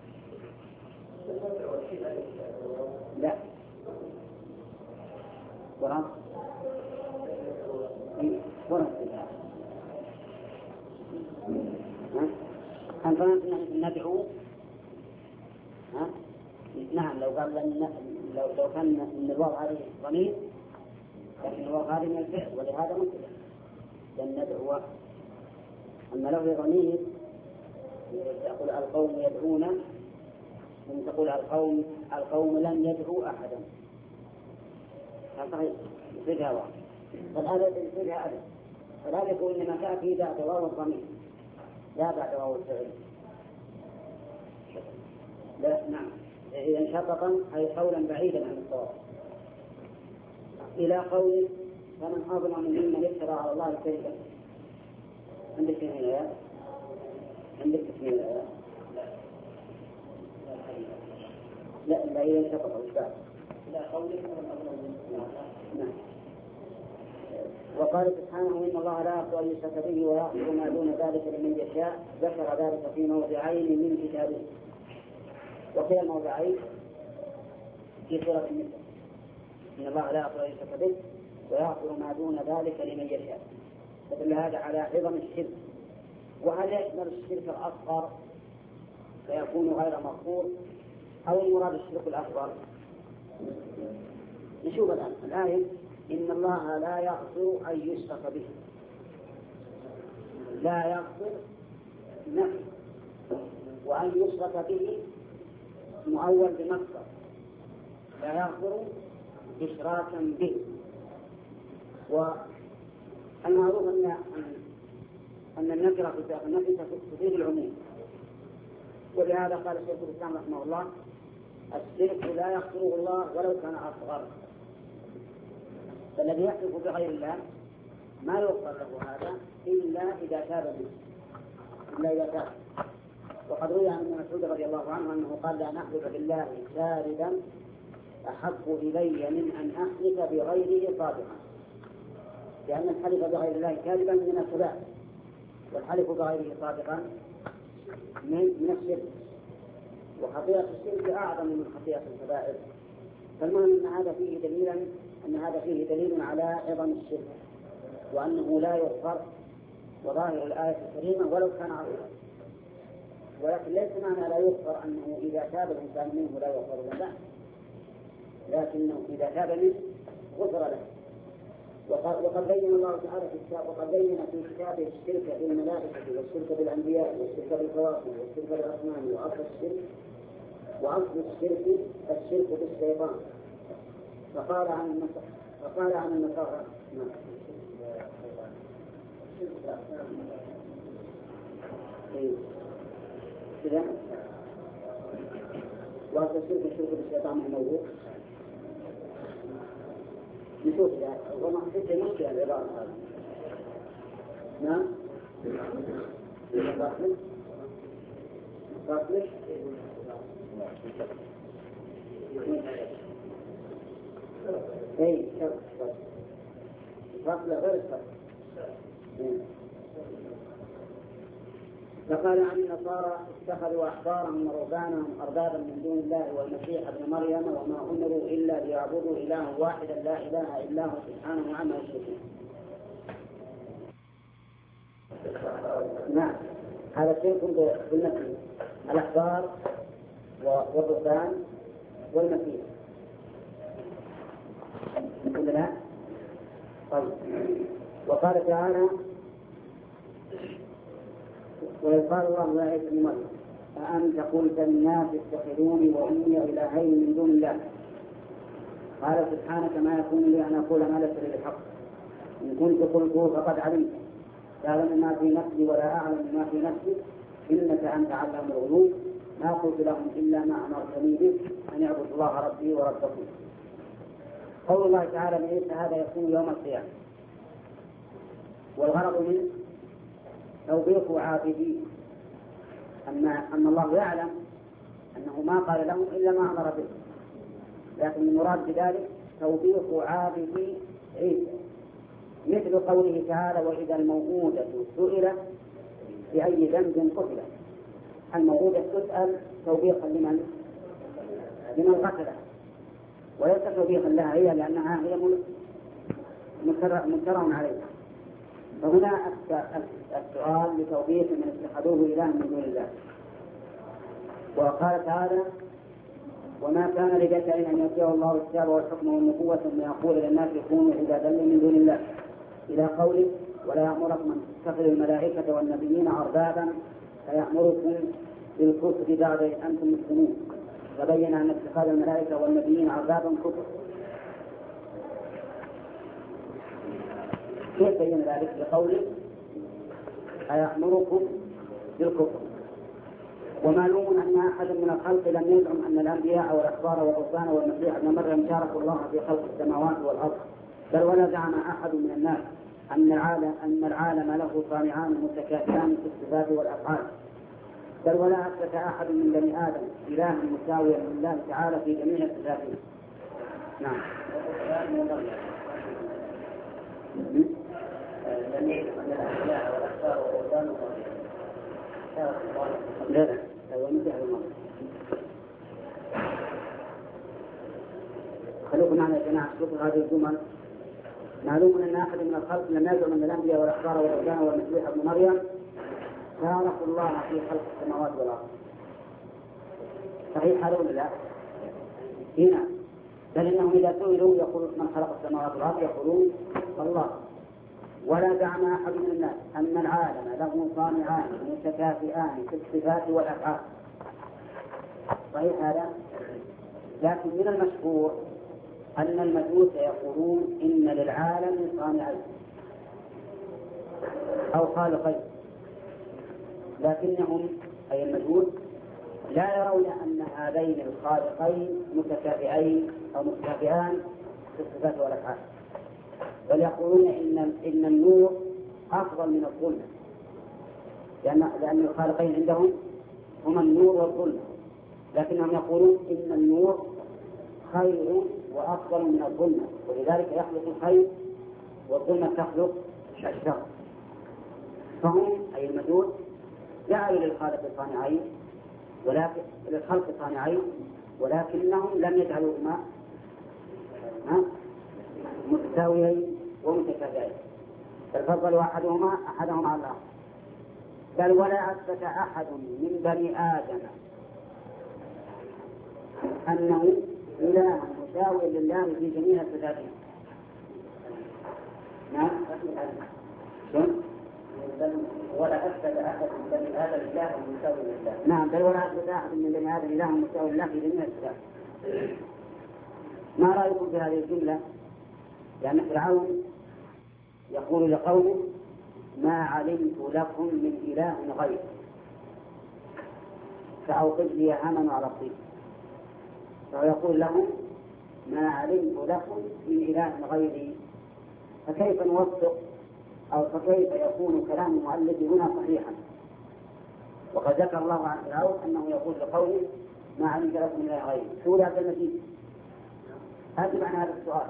لا أنت ندعو. نعم. لو قال لو كان من الواو هذه ضمير، لكن الواو هذه من الفعل ولهذا مثله لن ندعو. أما لو ضمير تقول القوم يدعون، ثم تقول القوم لن يدعوا أحدا. صحيح يفيدها واو، فالآية يفيدها أبدا. فلا يقول إنما تأتي بعد واو الضمير لا بعد واو الفعل. لا. نعم. إذا شططا أي قولا بعيدا عن الصواب. إلى قول فمن أظلم ممن افترى على الله الكذب. عندك تسمية الآيات؟ عندك تسمية الآيات؟ لا إذا شطط الشعب. لا قول فمن أظلم. نعم. وقال سبحانه إن الله لا يغفر أن يشرك به ويغفر ما دون ذلك لمن يشاء. ذكر ذلك في موضعين من كتابه، وكلا الموضعين في سورة النساء. إن الله لا يغفر أن يشرك به ويغفر ما دون ذلك لمن يشاء. فدل هذا على عظم الشرك. وهل يشمل الشرك الأصغر فيكون غير مغفور، أو المراد الشرك الأكبر؟ نشوف الآن الآية. إن الله لا يغفر أن يشرك به. لا يغفر نفسه، وأن يشرك به مؤول بمصدر لا يغفر إشراكا به. والمعروف أن النكرة في سياق النفي تفيد العموم، ولهذا قال الشيخ الإسلام رحمه الله الشرك لا يغفره الله ولو كان أصغر. فالذي يحلف بغير الله ما يغفر له هذا إلا إذا تاب منه، إلا إذا تاب. وقد روي عن ابن مسعود رضي الله عنه أنه قال لا نحلف بالله شاردا أحب إلي من أن أحلف بغيره صادقا، لأن الحلف بغير الله كاذبا من الكبائر، والحلف بغيره صادقا من الشرك. وخطيئة الشرك أعظم من خطيئة الكبائر. فالمهم أن هذا فيه دليل على عظم الشرك وأنه لا يغفر. وظاهر الآية الكريمة ولو كان عظيما، ولكن ليس معنى لا يغفر أنه إذا تاب الإنسان منه لا يغفر له، لكنه إذا تاب منه غفر له. وقد بين الله تعالى في كتابه، وقد بين في كتابه الشرك بالملائكة والشرك بالأنبياء والشرك بالكواكب والشرك بالأصنام، وأصل الشرك بالشيطان. فقال عن النصارى كذا، وأصل الشرك بالشيطان من موضوع نشوف ذلك. وما حسيت مشكلة العبارة هذه. نعم. فاصلة فاصلة غير الفصل. فقال عن النصارى اتخذوا أحبارهم ورهبانهم أربابا من دون الله والمسيح ابن مريم وما أمروا إلا ليعبدوا إلها واحدا لا إله إلا هو سبحانه عما يشركون. نعم، هذا شرك بالمسيح، الأحبار والرهبان والمسيح. نقول لا. طيب، وقال تعالى: وإذ قال الله يا عيسى ابن مريم أأنت قلت للناس اتخذوني وأمي إلهين من دون الله، قال سبحانك ما يكون لي أن أقول ما ليس لي بحق، إن كنت قلته فقد علمت، تعلم ما في نفسي ولا أعلم ما في نفسي، إنك أنت علام الغيوب، ما قلت لهم إلا ما أمرتني به أن اعبدوا الله ربي وربكم. قول الله تعالى لعيسى هذا يكون يوم القيامة، والغرض منه توبيخ عابدين، أن الله يعلم أنه ما قال لهم إلا ما أمر به، لكن المراد بذلك توبيخ عابدي عيسى، مثل قوله تعالى: وإذا الموءودة سئلت بأي ذنب قتلت. الموءودة تسأل توبيخا لمن قتله، وليس توبيخا لها هي، لأنها هي مكرم عليها. فهنا السؤال لتوبيخ من اتخذوه إله من دون الله. وقال تعالى: وما كان لبشر أن يؤتيه الله الكتاب والحكم والنبوة ثم يقول للناس كونوا عبادا لي من دون الله، إلى قوله: ولا يأمركم أن تتخذوا الملائكة والنبيين أربابا فيأمركم بالكفر بعد إذ أنتم مسلمون. فبين أن اتخاذ الملائكة والنبيين أربابا كفر. كيف بين ذلك؟ بقوله: أيأمركم بالكفر. ومعلوم أن أحد من الخلق لم يزعم أن الأنبياء والأحبار والرهبان والمسيح ابن مريم شاركوا الله في خلق السماوات والأرض، بل ولا زعم أحد من الناس أن العالم له صانعان متكافئان في الصفات والأفعال، بل ولا أثبت أحد من بني آدم إلها مساويا لله تعالى في جميع صفاته. نعم. لم يكن أن الأنبياء والأحبار والرهبان لا هو مثل المرض. خلوكم معنا يا جماعة شوفوا هذه الجمل. معلوم أن أحد من الخلق لم يزعم أن الأنبياء والأحبار والرهبان والمسيح ابن مريم شاركوا الله في خلق السماوات والأرض. صحيح هذا ولا لا؟ هنا بل إنهم إذا سئلوا يقولون من خلق السماوات والأرض يقولون الله. ولا زعم أحد من الناس أن العالم له صانعان متكافئان في الصفات والأفعال. صحيح هذا؟ لكن من المشهور أن المجوس يقولون إن للعالم صانعين أو خالقين، لكنهم أي المجوس لا يرون أن هذين الخالقين متكافئين أو متكافئان في الصفات والأفعال، بل يقولون إن النور أفضل من الظلمة، لأن الخالقين عندهم هما النور والظلمة، لكنهم يقولون إن النور خير وأفضل من الظلمة، ولذلك يخلق الخير والظلمة تخلق الشر. فهم أي المجوس جعلوا للخالق صانعين ولكن للخلق صانعين، ولكنهم لم يجعلوهما متساويين ومتكافئين، بل فضلوا أحدهم على الآخر. بل ولا أثبت أحد من بني آدم أنه إله مساوي لله في جميع صفاته، نعم. شلون؟ ولا أثبت أحد من بني آدم إله مساوي لله. نعم، بل ولا أثبت أحد من بني آدم إله مساوي لله في جميع الكتاب. ما رأيكم في هذه الجملة؟ لأن فرعون يقول لقومه ما علمت لكم من إله غير فأوقد لي هاما على الطين. فيقول لهم ما علمت لكم من إله غيري. فكيف نوفق أو فكيف يكون كلام المؤلف هنا صحيحا وقد ذكر الله عن فرعون أنه يقول لقومه ما علمت لكم من إله غيري؟ شو هذا المجيد؟ هذا معنى هذا السؤال.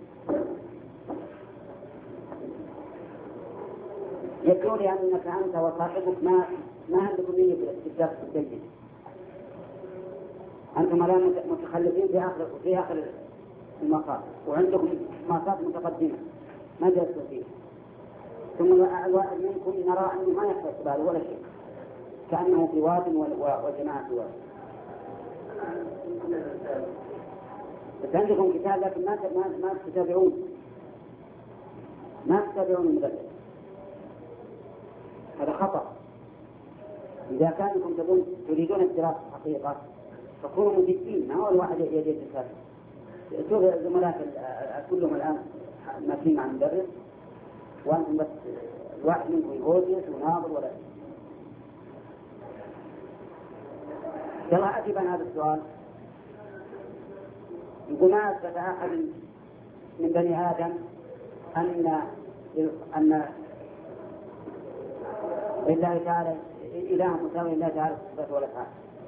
يقول لي أنك أنت وصاحبك ما عندكم نية في الدرس الجيد. أنتم الآن متخلفين في آخر المقام وعندكم مقاصد متقدمة ما جلستوا فيه. ثم الواحد منكم نرى أنه ما يحتاج باله ولا شيء كأنه في واد وجماعة في واد. بس عندكم كتاب لكن ما تتابعون المدرس. هذا خطأ. إذا كانكم تريدون الدراسة حقيقة فكونوا مجدين، ما هو الواحد يجد الكتاب. شوف زملائك كلهم الآن ماشيين مع المدرس وأنتم بس الواحد منكم يجلس وناظر ولا شيء. يلا أجب عن هذا السؤال. يقول ما أثبت أحد من بني آدم أن لله تعالى إله مساوي لله تعالى في الصفات والأفعال.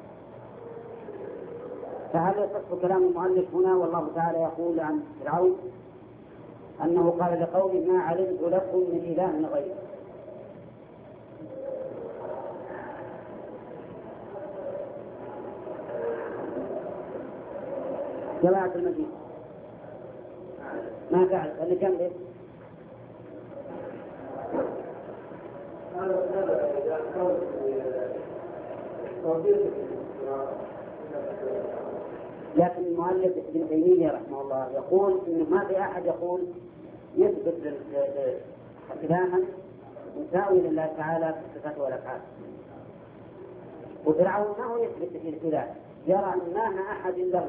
فهذا يصح كلام المؤلف هنا والله تعالى يقول عن فرعون أنه قال لقومه ما علمت لكم من إله غيره. جماعة المدينة ما تعرف اللي كم ليه؟ لكن المؤلف ابن تيمية رحمه الله يقول إنه ما في أحد يقول يثبت إلها مساوي لله تعالى في الصفات والأفعال. وفرعون ما هو يثبت الإله، يرى أن ما أحد له.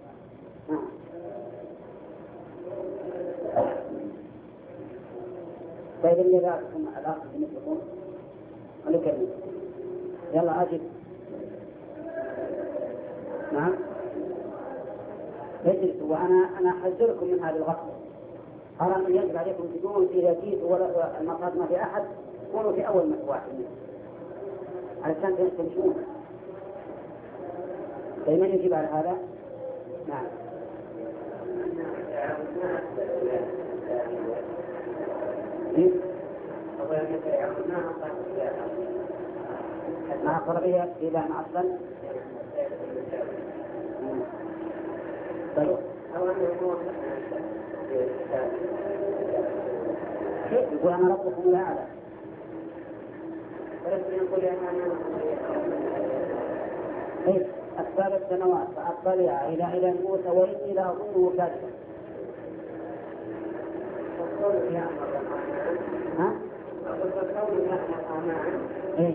طيب اللي ذاكم الأخ بنفسكم ونكمل. يلا أجب. نعم. اجلسوا وأنا أحذركم من هذه الغفلة. أرى أن يجب عليكم تكونوا في ركيز ولا المقاصد ما في أحد، كونوا في أول واحد منهم علشان تمشون. طيب من يجيب على هذا؟ نعم. مع قربية إلى أصلا. طيب يقول أنا ربكم الأعلى. أسباب السماوات فأطلع إلى موسى وإني لأظنه كاذبا. ها؟ إيه؟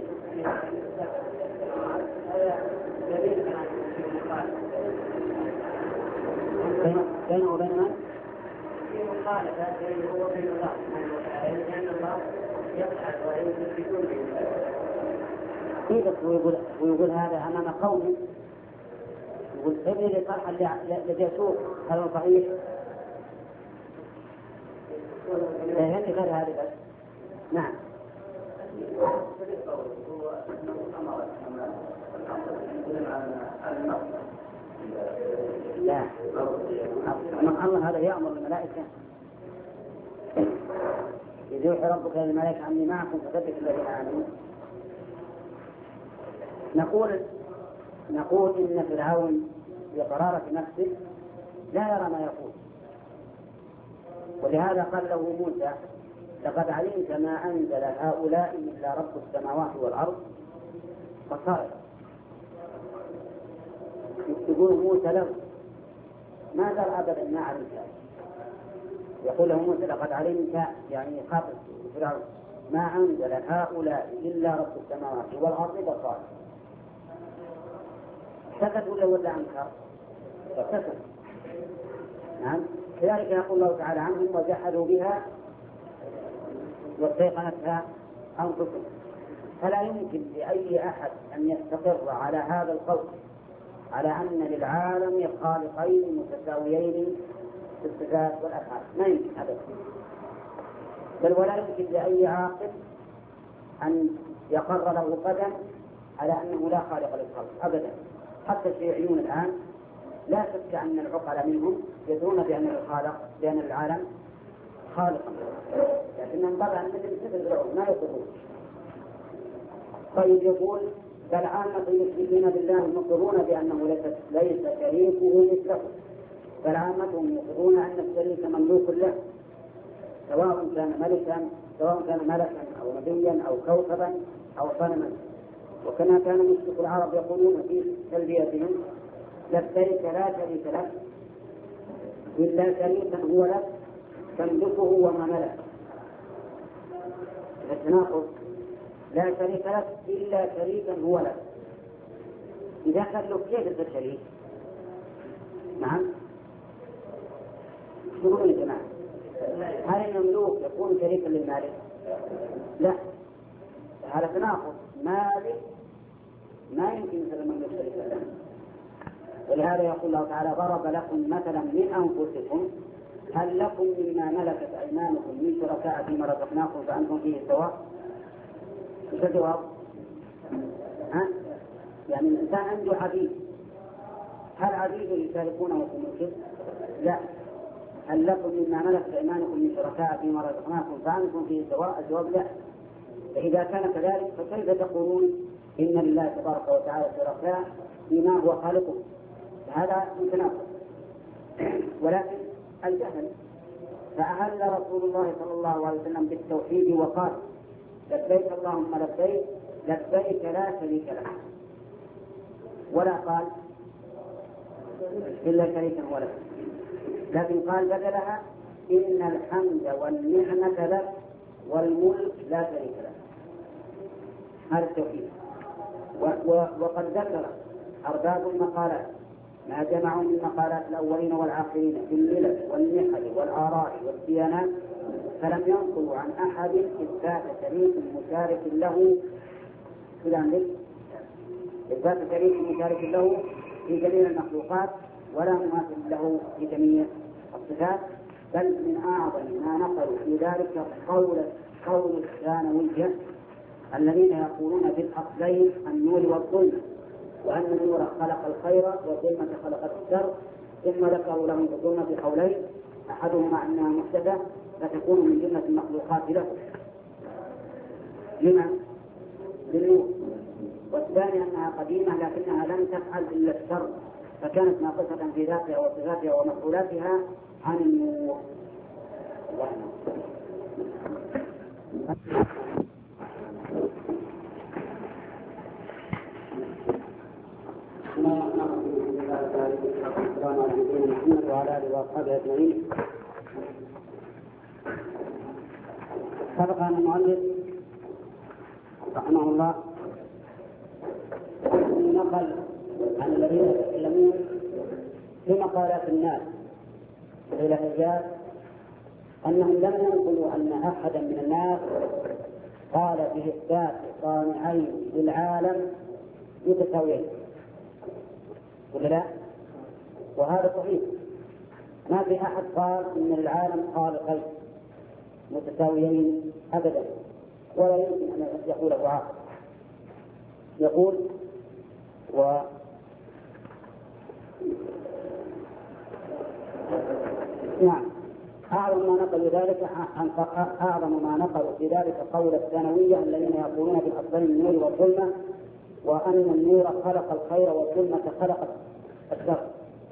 بينه وبين من؟ في مخالفة بينه وبين الله لأن الله يفعل ويثبت بدون كيف ويقول هذا أمام قومه. يقول ابني للطرح الذي يسوق هذا صحيح. لا يعني غير هذا بس. نعم. لا الله هذا يأمر الملائكة إذ يوحي ربك للملائكة أني معكم فثبتوا الذين آمنوا. نقول إن فرعون بقرارة نفسه لا يرى ما يقول، ولهذا قال له موسى لقد علمت ما أنزل هؤلاء إلا رب السماوات والأرض بصائر. يقول موسى له ما زال أبدا ما علمت. يقول له موسى لقد علمت يعني خاطب فرعون ما أنزل هؤلاء إلا رب السماوات والأرض بصائر. سكت ولا أنكر؟ سكت. نعم. كذلك يقول الله تعالى عنهم وجحدوا بها واستيقنتها أنفسهم. فلا يمكن لأي أحد أن يستقر على هذا القول على أن للعالم خالقين متساويين في الصفات والأفعال، ما يمكن أبدا. بل ولا يمكن لأي عاقل أن يقر له قدم على أنه لا خالق للخلق أبدا. حتى الشيوعيون الآن لا شك أن العقل منهم يدرون بأن العالم خالقا، لكنهم طبعا مثل فرعون ما يقرون. طيب يقول بل عامة المشركين بالله مقرون بأنه ليس شريكه مثله، بل عامتهم يقرون أن الشريك مملوك له سواء كان ملكا أو نبيا أو كوكبا أو صنما. وكما كان مشرك العرب يقولون في تلبيتهم لبيك لا شريك لك إلا شريكا هو لك تملكه وما ملك. التناقض لا شريك لك إلا شريكا هو لك. إذا كان له كيف يصير شريك؟ نعم. شوفوا يا جماعة، هل المملوك يكون شريكا للمالك؟ لا، هذا تناقض. مالك ما يمكن يصير المملوك شريكا له. ولهذا يقول الله تعالى ضرب لكم مثلا من أنفسكم هل لكم مما ملكت أيمانكم من شركاء فيما رزقناكم فأنتم فيه سواء؟ ايش الجواب؟ يعني الإنسان عنده عبيد، هل عبيده يشاركونه في ملكه؟ لا. هل لكم مما ملكت أيمانكم من شركاء فيما رزقناكم فأنتم فيه سواء؟ الجواب لا. فإذا كان كذلك فكيف تقولون إن لله تبارك وتعالى شركاء فيما هو خالقه؟ هذا متناقض. ولكن الجهل، فأهل رسول الله صلى الله عليه وسلم بالتوحيد وقال لبيك اللهم لبيك لبيك لا شريك لك، ولا قال إلا شريكا هو لك، لكن قال بدلها إن الحمد والنعمة لك والملك لا شريك لك. هذا التوحيد. وقد ذكر أرباب المقالات ما جمعوا من مقالات الأولين والآخرين في الملل والنحل والآراء والديانات، فلم ينقلوا عن أحد إثبات شريك مشارك له إثبات شريك مشارك له في جميع المخلوقات ولا مماثل له في جميع الصفات. بل من أعظم ما نقلوا في ذلك قول الثانوية الذين يقولون بالأصلين النور والظلمة، وأن النور خلق الخير والظلمة خلقت الشر، ثم ذكروا لهم في الظلمة قولين أحدهما أنها محدثة فتكون من جملة المخلوقات له لمن؟ للنور، والثاني أنها قديمة لكنها لم تفعل إلا الشر فكانت ناقصة في ذاتها وصفاتها ومفعولاتها عن النور. وعلى آله وأصحابه أجمعين. سبق أن المؤلف رحمه الله نقل عن الذين يتكلمون في مقالات الناس إلى الرجال أنهم لم ينقلوا أن أحدا من الناس قال بإثبات صانعين للعالم متساويين، ولا لا؟ وهذا صحيح، ما في أحد قال إن العالم خالقين متساويين أبدا، ولا يمكن أن يقوله عاقل. يقول نعم أعظم ما نقلوا في ذلك قول الثانوية الذين يقولون بالأصلين النور والظلمة، وأن النور خلق الخير والظلمة خلقت الشر.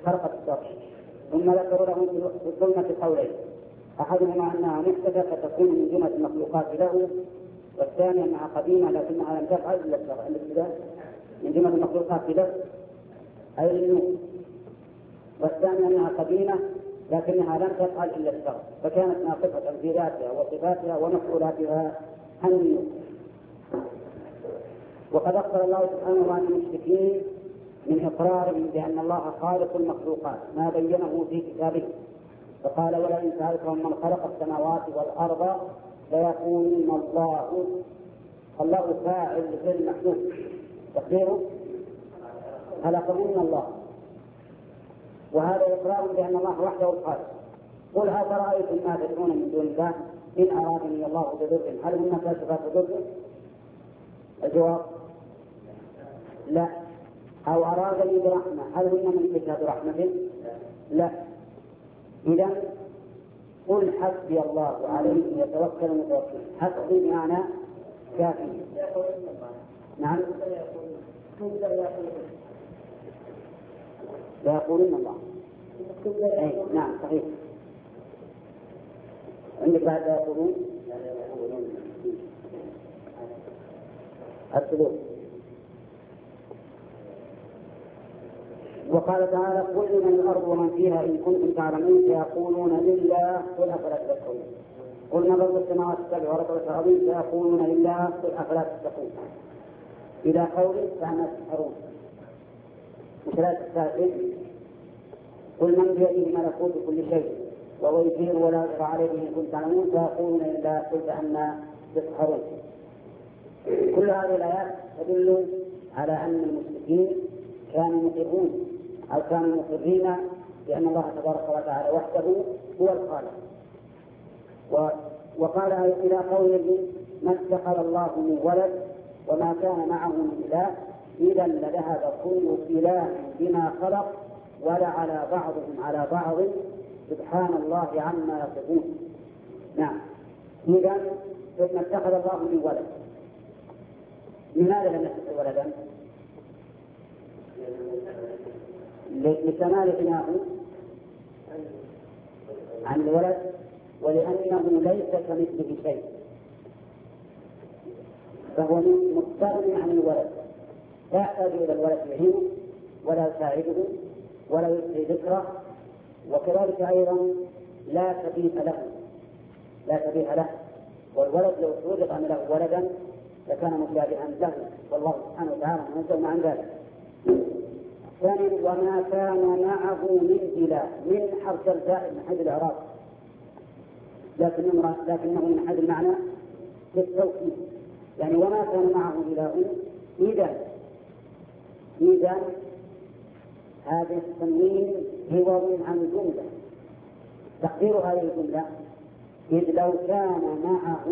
ثم ذكروا لهم في الظلمة قولين أحدهما أنها محدثة فتكون من جملة المخلوقات له، والثاني أنها قديمة لكنها لم تفعل إلا الشر من جملة المخلوقات له أي للنور، والثاني أنها قديمة لكنها لم تفعل إلا الشر، فكانت ناقصة في ذاتها وصفاتها ومفعولاتها عن النور. وقد أخبر الله سبحانه عن المشركين من إقرارهم بأن الله خالق المخلوقات ما بينه في كتابه، فقال: ولئن سألتهم من خلق السماوات والأرض ليقولون الله. الله فاعل لفعل محدود، تقديره خلقهن الله، وهذا إقرار بأن الله وحده الخالق. قل أفرأيتم ما تدعون من دون الله إن أرادني الله بضر هل هن كاشفات ضره؟ الجواب: لا. أو أرادني برحمة هل هن ممسكات رحمته؟ لا. إذن قل حسبي الله وعليه يتوكل المتوكلون. حسبي بمعنى كافي. نعم، لا يقولون الله. أي نعم صحيح. عندك بعد لا يقولون السلوك. وقال تعالى: قل لمن الأرض ومن فيها إن كنتم تعلمون سيقولون لله قل أفلا تتقون. قل من رب السماوات السبع ورب الأرضين سيقولون لله قل أفلا تتقون. إلى قوله فأنا تسحرون. وثلاث السائل: قل من بيده ملكوت كل شيء وهو يجير ولا يقدر عليه إن كنتم تعلمون سيقولون لله قل فأنا تسحرون. كل هذه الآيات تدل على أن المشركين كانوا مقرون أو كانوا مقرين بأن الله تبارك وتعالى وحده هو الخالق. وقال إلى قوله: ما اتخذ الله من ولد وما كان معه من إله إذا لذهب كل إله بما خلق ولعلى بعضهم على بعض سبحان الله عما يصفون. نعم، إذا ما اتخذ الله من ولد. لماذا لم يتخذ ولدا؟ لكمال غناه عن الولد ولأنه ليس كمثله شيء، فهو مستغني عن الولد، لا يحتاج إلى الولد يعينه ولا يساعده ولا يلقي ذكره، وكذلك أيضا لا شبيه له. والولد لو توجد أن له ولدا لكان مشابها له، والله سبحانه وتعالى منزه عن ذلك. ثانيا: وما كان معه من إله. من حرف الجاء من حيث الإعراب، لكنه من حيث المعنى للتوكيد، يعني وما كان معه إله إذا هذا التنوين عوض عن الجملة. تقدير هذه الجملة: إذ لو كان معه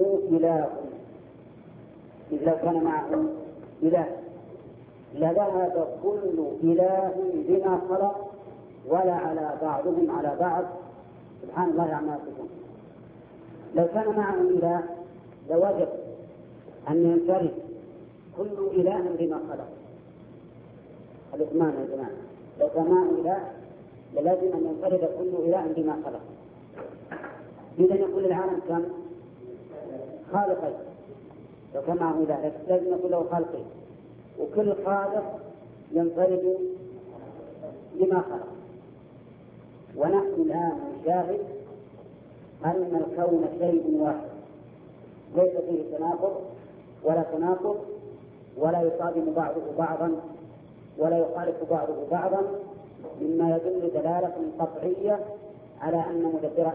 إله لذهب كل إله بما خلق ولعلى بعضهم على بعض سبحان الله عما يصفون. لو كان معه إله لوجب أن ينفرد كل إله بما خلق. الإثمان يا جماعة، لو كان معه إله لازم أن ينفرد كل إله بما خلق. إذا يقول العالم كم خالقين. لو كان معه إله لازم يكون له خالقين، وكل خالق ينفرد بما خلق. ونحن الآن نشاهد أن الكون شيء واحد ليس فيه تناقض ولا يصادم بعضه بعضا ولا يخالف بعضه بعضا، مما يدل دلالة قطعية على أن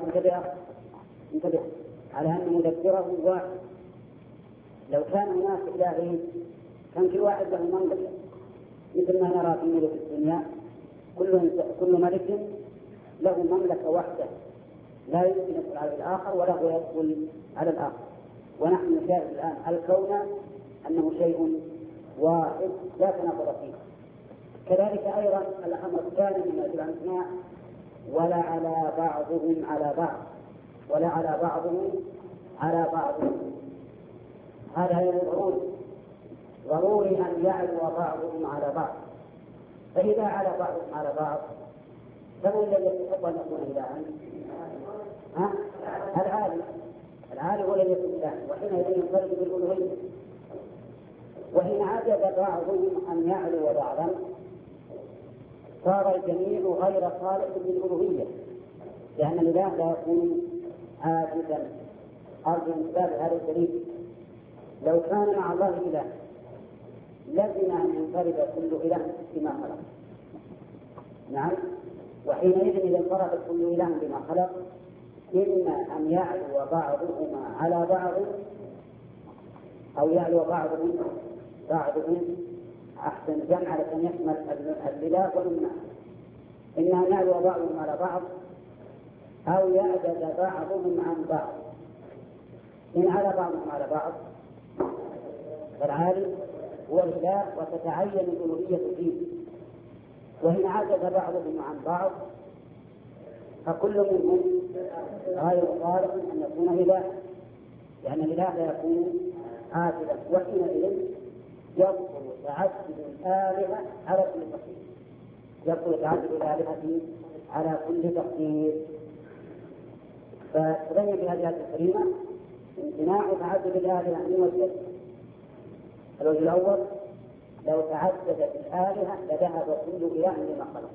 مدبره واحد. لو كان هناك إلهين كان كل واحد له مملكة، مثل ما نرى في ملك الدنيا كل ملك له مملكة واحدة لا يمكن يدخل على الآخر ولا هو يدخل على الآخر. ونحن نشاهد الآن الكون أنه شيء واحد لا تناقض فيه. كذلك أيضا الأمر الثاني من يجب أن نسمع: ولا على بعضهم على بعض. هذا ضروري أن يعلو بعضهم على بعض. فإذا على بعضهم على بعض فمن الذي يستحق أن يكون إلها؟ العالي هو الذي يكون إلها، وحينئذ ينفرد بالألوهية. وإن عجز بعضهم أن يعلو بعضا صار الجميع غير خالق بالألوهية، لأن الإله لا يكون عاجزا. أرجو انتباه هذا الدليل. لو كان مع الله إله لزم أن ينفرد كل إله بما خلق. نعم. وحينئذ إذا انفرد كل إله بما خلق إما أن يعلو بعضهما على بعض أو يعلو بعضهم أحسن جمع لكن يشمل الإله والمعنى. إما أن يعلو بعضهم على بعض أو يعجز بعضهم عن بعض. إن على بعضهم على بعض فالعالي هو الإله وتتعين الألوهية فيه، وإن عجز بعضهم عن بعض فكل منهم غير صالح أن يكون إله، لأن الإله لا يكون عاجزا. وحينئذ يبطل تعدد الآلهة على كل تقدير، يبطل تعدد الآلهة على كل تقدير. فتبين في هذه الآية الكريمة امتناع تعدد الآلهة من وجهين. الوجه الأول لو تعددت الآلهة لذهب كل إله لما خلق.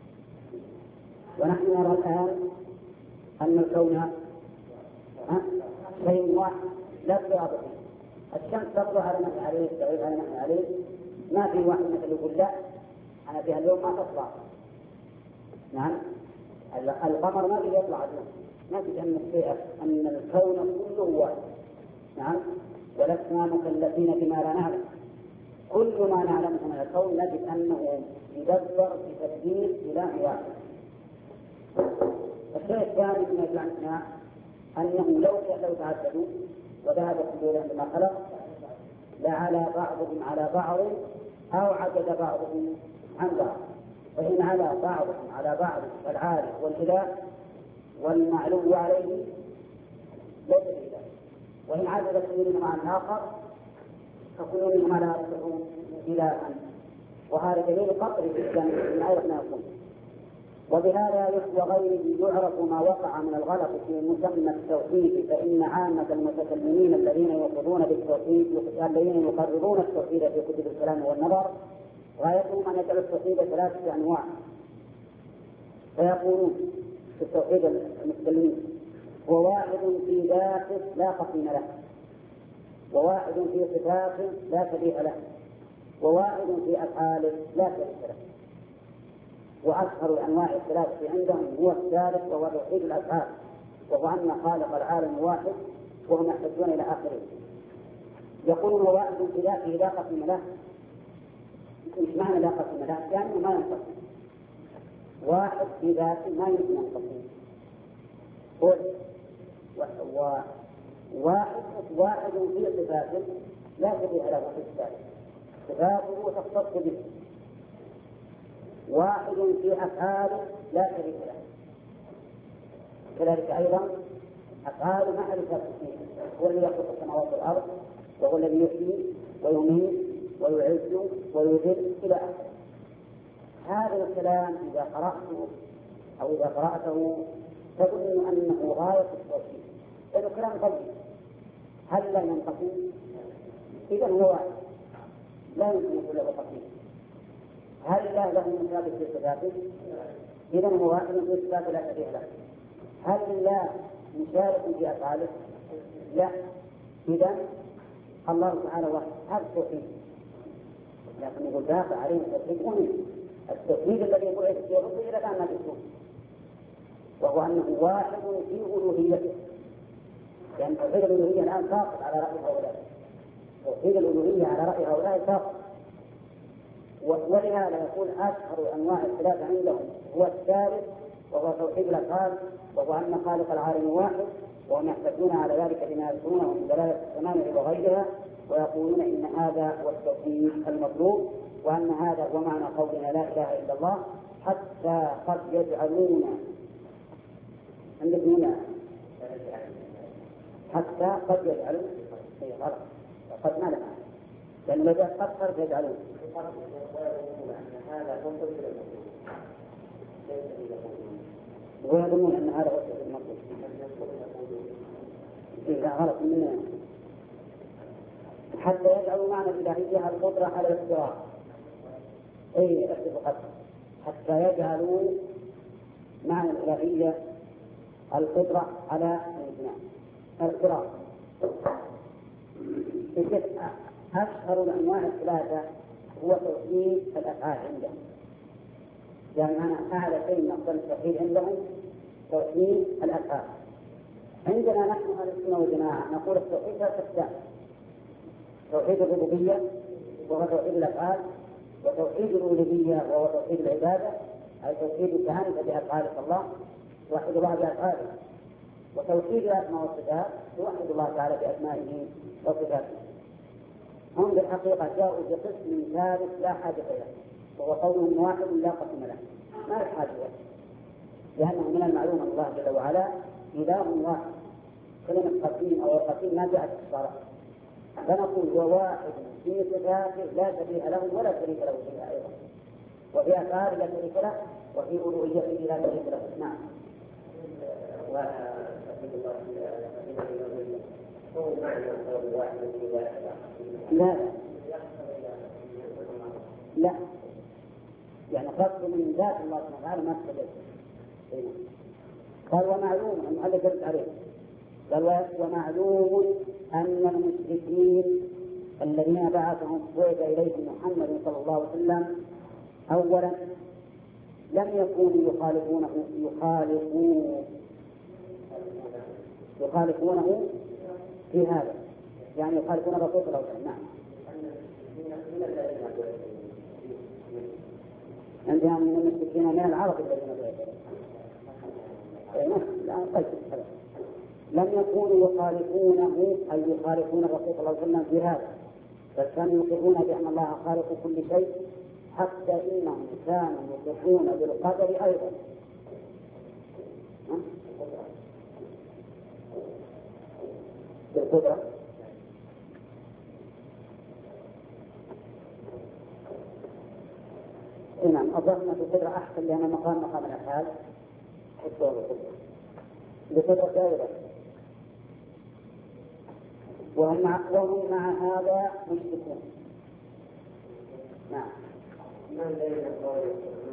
ونحن نرى الآن أن الكون شيء واحد لا اضطراب فيه. الشمس تطلع على ما هي عليه، تغيب على ما هي عليه، ما في واحد مثل يقول لا أنا في اليوم ما تطلع. نعم. القمر ما في يطلع اليوم، ما في أن الكون كله واحد. نعم. ولسنا مكلفين بما لا نعلم. كل ما نعلمه من الكون نجد أنه يدبر بتدبير إله واحد. الشيء الثاني من يجعلنا أنه لو تعددوا وذهب كل إله بما خلق لعلى بعضهم على بعض أو عجز بعضهم عن بعض. فإن على بعضهم على بعض فالعالي والإله والمعلو عليه ليس بإله، وإن عجز كل منهم عن آخر فكل منهم لا يصلح إلها. وهذا دليل قطعي جدا من أين يكون. وبهذا وغيره يعرف ما وقع من الغلط في مسمى التوحيد، فإن عامة المتكلمين الذين يقرون بالتوحيد الذين يقررون التوحيد في كتب الكلام والنظر غايتهم أن يجعلوا التوحيد 3 أنواع. فيقولون في التوحيد المتكلمين هو واحد في ذاته لا قسم له، وواحد في صفاته لا شبيه له، وواحد في أفعاله لا شريك له. وأشهر أنواع الثلاثة عندهم هو الثالث وهو توحيد الأفعال، وهو أن خالق العالم واحد وهم يحتاجون إلى آخره. يقولون واحد في ذاته لا قسم له. مش معنى لا قسم له يعني ما ينقسم. واحد في ذاته ما يمكن أن ينقسم. واحد في صفاته لا شبيه له في الثالث، صفاته تختص به. واحد في أفعاله لا شريك له، كذلك أيضا أفعال معرفة هو الذي يخلق السماوات والأرض، وهو الذي يحيي ويميت ويعز ويذل إلى آخره. هذا الكلام إذا قرأته أو إذا قرأته تظن أنه غاية التوحيد، لأنه كلام طيب. هل لا ينقسم؟ إذا هو واحد لا يمكن يكون له قسيم. هل الله له مشابه في صفاته؟ إذا هو واحد في صفاته لا شبيه له. هل الله مشارك في أفعاله؟ لا. إذا الله تعالى واحد. هذا التوحيد. لكن يقول دافع عليه التوحيد التوحيد الذي بعث في الرسل إذا كان مجلسون، وهو أنه واحد في ألوهيته. لأن توحيد الألوهية الآن ساقط على رأي هؤلاء. توحيد الألوهية على رأي هؤلاء ساقط. ولهذا يقول أشهر أنواع الثلاثة عندهم هو الثالث وهو توحيد الأفعال، وهو أن خالق العالم واحد، وهم يحتجون على ذلك بما يذكرونه من دلالة التمام وغيرها، ويقولون إن هذا هو التوحيد المطلوب، وأن هذا هو معنى قولنا لا إله إلا الله. حتى قد يجعلون عندكم هنا حتى قد يجعلون قد ما لها، لأن لو جاء قد يجعلون ويظنون أن هذا هو التوحيد المطلوب. إذا غلط مننا حتى يجعلوا معنى الإلهية القدرة على الاختراع. أي الاختراع حتى يجعلوا معنى الإلهية القدرة على القراءة. أشهر الأنواع الثلاثة هو توحيد الأفعال عندهم، يعني أنا أعلى شيء من أفضل التوحيد عندهم توحيد الأفعال. عندنا نحن أهل السنة والجماعة نقول التوحيد ثلاثة أقسام: توحيد الربوبية وهو توحيد الأفعال، وتوحيد الألوهية وهو توحيد العبادة أي توحيد التعامل بأفعال الله، توحيد الله بأفعاله، وتوحيد الأسماء والصفات توحيد الله تعالى بأسمائه وصفاته. هم بالحقيقة جاءوا بقسم ثالث لا حاجة له، وهو قول واحد لا قسم له، ما الحاجة له، لأنه من المعلوم الله جل وعلا إله واحد. كلمة قسيم أو القسيم ما جاءت في الشرع، فنقول هو واحد في صفاته لا شبيه له ولا شريك له فيها أيضا، وفي أفعاله لا شريك له، وفي ألوهيته لا شريك له. نعم. لا يعني قصد من ذات الله سبحانه وتعالى ما تقدر. قال ومعلوم أن هذا جرد عليه. قال ومعلوم أن المشركين الذين بعثهم إليهم محمد صلى الله عليه وسلم أولا لم يكونوا يخالفونه في هذا، يعني يخالفون الرسول صلى الله عليه وسلم. نعم. عندنا من المشركين من العرب الذين لم يكونوا يخالفونه أي يخالفون الرسول صلى الله عليه وسلم في هذا، بل كانوا يقرون بأن الله خالق كل شيء، حتى إنهم كانوا يقرون بالقدر أيضا. بالقدرة نعم. أظن في القدرة أحسن لأن مقام الأفعال حسوا بالقدرة بقدرة أيضا. وهم مع هذا مشركون. نعم. من بين القول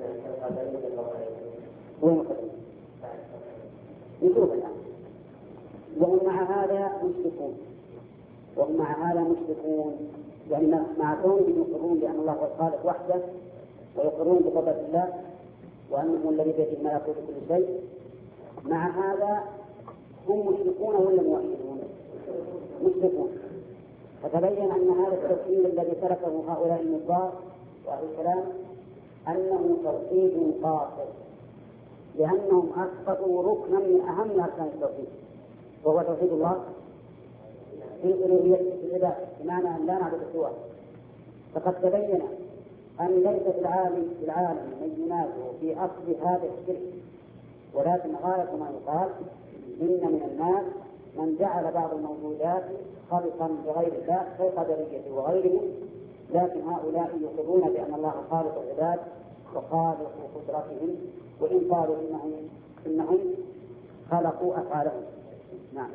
وين القدرة؟ نشوف الآن. وهم مع هذا مشركون، يعني مع كونهم يقرون بأن الله هو الخالق وحده، ويقرون بقدرة الله وأنه الذي بيده ملكوت كل شيء، مع هذا هم مشركون ولا موحدون؟ مشركون. فتبين أن هذا التوحيد الذي تركه هؤلاء النصارى وأهل الكلام أنه توحيد قاصر، لأنهم أسقطوا ركنا من أهم أركان التوحيد، وهو توحيد الله في ألوهية العباد، بمعنى أن لا نعبد سواه. فقد تبين أن ليس في العالم من ينازع في أصل هذا الشرك، ولكن غاية ما يقال إن من الناس من جعل بعض الموجودات خلقا بغير الله كالقدرية وغيرهم، لكن هؤلاء يقرون بأن الله خالق العباد وخالق قدرتهم، وإن قالوا إنهم خلقوا أفعالهم. نعم.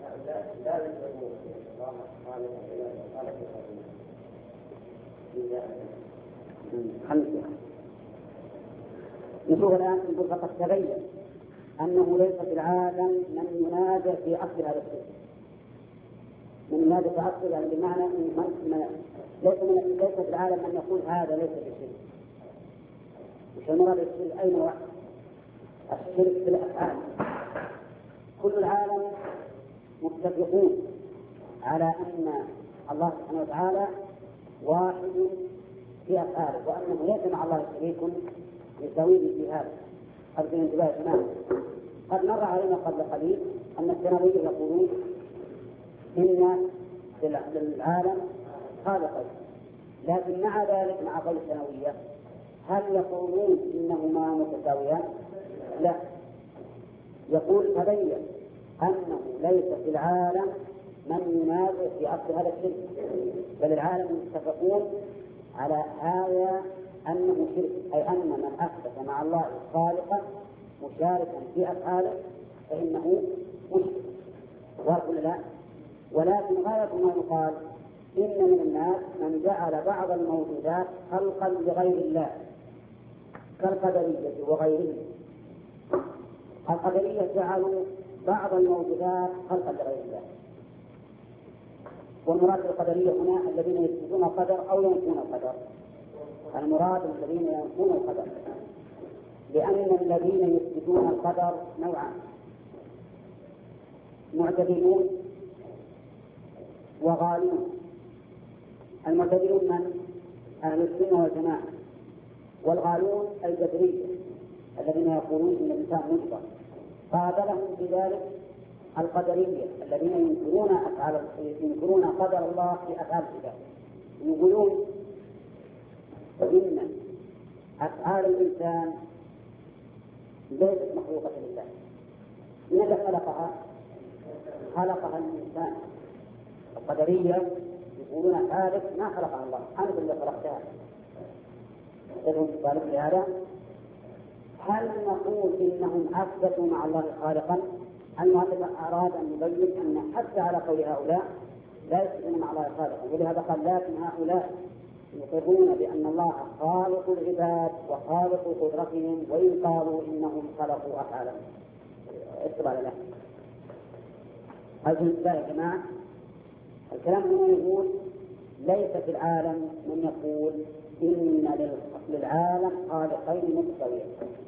نشوف الآن نقول فقد تبين أنه ليس في العالم من ينازع في أصل هذا الشيء. من ينازع في أصل يعني بمعنى ليس في العالم من يقول هذا ليس بشيء. مش المراد بالشيء أي نوع؟ الشرك في الأفعال. كل العالم متفقون على أن الله سبحانه وتعالى واحد في أفعاله، وأنه ليس مع الله شريك يساويه في هذا. أرجو الانتباه تماما. قد مر علينا قبل قليل أن الثانوية يقولون إن للعالم خالقين، لكن مع ذلك مع قول الثانوية هل يقولون إنهما متساويان؟ لا. يقول تبين أنه ليس في العالم من ينازع في أصل هذا الشرك، بل العالم متفقون على هذا أنه شرك، أي أن من أثبت مع الله خالقا مشاركا في أفعاله فإنه مشرك. ولا لا؟ ولكن غاية ما يقال إن من الناس من جعل بعض الموجودات خلقا لغير الله كالقدرية وغيرهم، القدرية جعلوا بعض الموجودات خلقا لغير الله، والمراد بالقدرية هنا الذين يثبتون القدر أو ينفون القدر. المراد الذين ينفون القدر، لأن الذين يثبتون القدر نوعان: معتدلون وغالون. المعتدلون من؟ أهل السنة والجماعة، والغالون الجبرية الذين يقولون إن الإنسان مجبر. قابلهم بذلك القدرية الذين ينكرون قدر الله في أفعال العباد، يقولون إن أفعال الإنسان ليست مخلوقة لله. من الذي خلقها؟ خلقها الإنسان. القدرية يقولون أفعالك ما خلقها الله، أنت اللي خلقتها. إذن ذلك لهذا هل نقول إنهم أثبتوا مع الله خالقا؟ المؤلف أراد أن يبين أن حتى على قول هؤلاء لا يثبتون مع الله خالقا، ولهذا قال: لكن هؤلاء يقرون بأن الله خالق العباد وخالق قدرتهم، وإن قالوا إنهم خلقوا أفعالهم. اتبع له. هذه يا جماعة الكلام هنا يقول: ليس في العالم من يقول إن للعالم خالقين متساويين.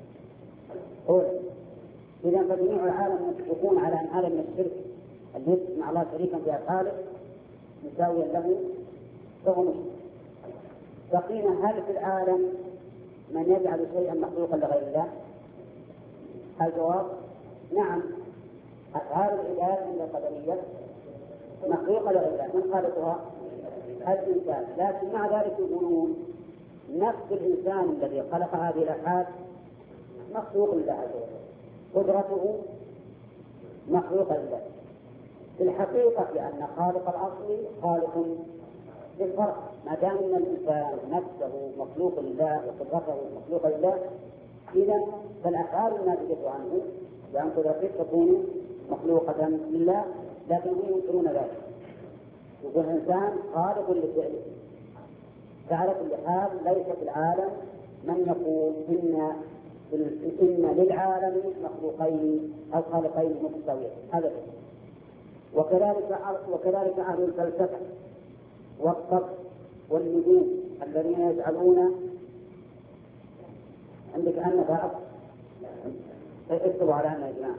إذا فجميع العالم يكون على أن هذا من الشرك الذي مع الله شريكا في أفعاله مساويا له، فهو مشرك. فقيل: هل في العالم من يجعل شيئا مخلوقا لغير الله؟ الجواب: نعم، أفعال العباد من القدرية مخلوقة لغير الله. من خالقها؟ الإنسان. لكن مع ذلك يقولون نفس الإنسان الذي خلق هذه الأفعال مخلوق لله عز وجل، قدرته مخلوقة لله. في الحقيقة لأن خالق الأصل خالق للفرع، ما دام أن الإنسان نفسه مخلوق لله وقدرته مخلوقة لله، إذا فالأفعال الناتجة عنه وعن قدرته تكون مخلوقة لله، لكن هم ينكرون ذلك. يقول الإنسان خالق لفعله. فعلى كل حال ليس في العالم من يقول إن للعالم مخلوقين أو خالقين متساويين، هذا وكذلك أهل الفلسفة والطب والنجوم الذين يجعلون عندك أن بعض اكتبوا على أن يا جماعة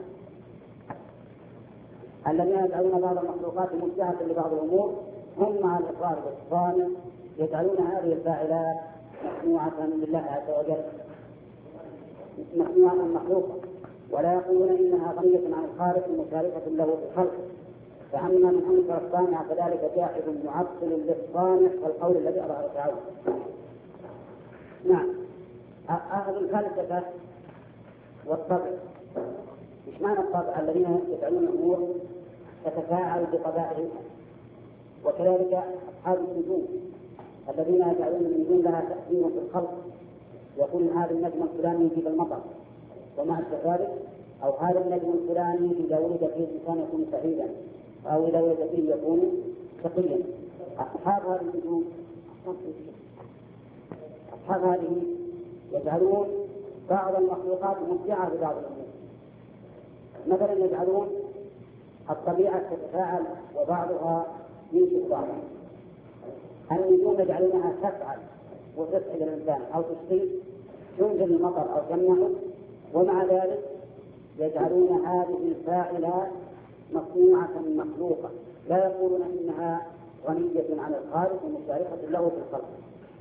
الذين يجعلون بعض المخلوقات مشابهة لبعض الأمور، هم مع الإقرار بالصانع يجعلون هذه الفاعلات مصنوعة لله عز وجل، مصنوعة مخلوقة، ولا يقولون إنها غنية عن الخالق مشاركة له في الخلق. فأما من أنكر الصانع فذلك جاحد معطل للصانع والقول الذي أظهر تعالى. نعم، أهل الفلسفة والطبع. إيش معنى الطبع؟ الذين يجعلون الأمور تتفاعل بطبائعها. وكذلك أصحاب النجوم الذين يجعلون النجوم لها تأثير في الخلق، يقول هذا النجم الفلاني يجيب المطر ومع ذلك، أو هذا النجم الفلاني إذا ولد فيه الإنسان يكون سعيدا، أو إذا ولد فيه يكون شقيا. أصحاب هذه النجوم أصحاب هذه يجعلون بعض المخلوقات مبدعة ببعض الأمور. مثلا يجعلون الطبيعة تتفاعل وبعضها ينشئ بعضها. النجوم يجعلونها تفعل وتسعد الإنسان أو تشقي، تنزل المطر أو تمنعه، ومع ذلك يجعلون هذه الفاعلات مصنوعة مخلوقة، لا يقولون إنها غنية عن الخالق ومشاركة له في الخلق.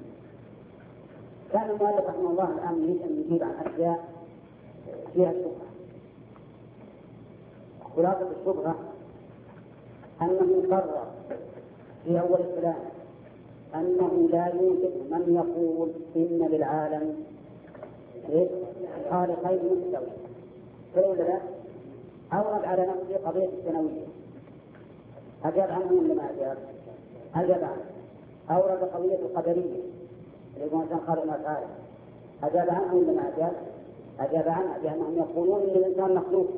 كان المؤلف رحمه الله الآن يريد أن يجيب عن أشياء فيها شبهة. خلاصة الشبهة أنه قرر في أول الكلام أنه لا يوجد من يقول إن للعالم خالقين متساويين. فلولا لا أورد على نفسه قضية الثانوية، أجاب عنه ولا ما أجاب؟ أجاب عنه. أورد قضية القدرية اللي يقول الإنسان خالق ما فعله، أجاب عنه ولا ما أجاب؟ أجاب عنه، لأنهم يقولون إن الإنسان مخلوق.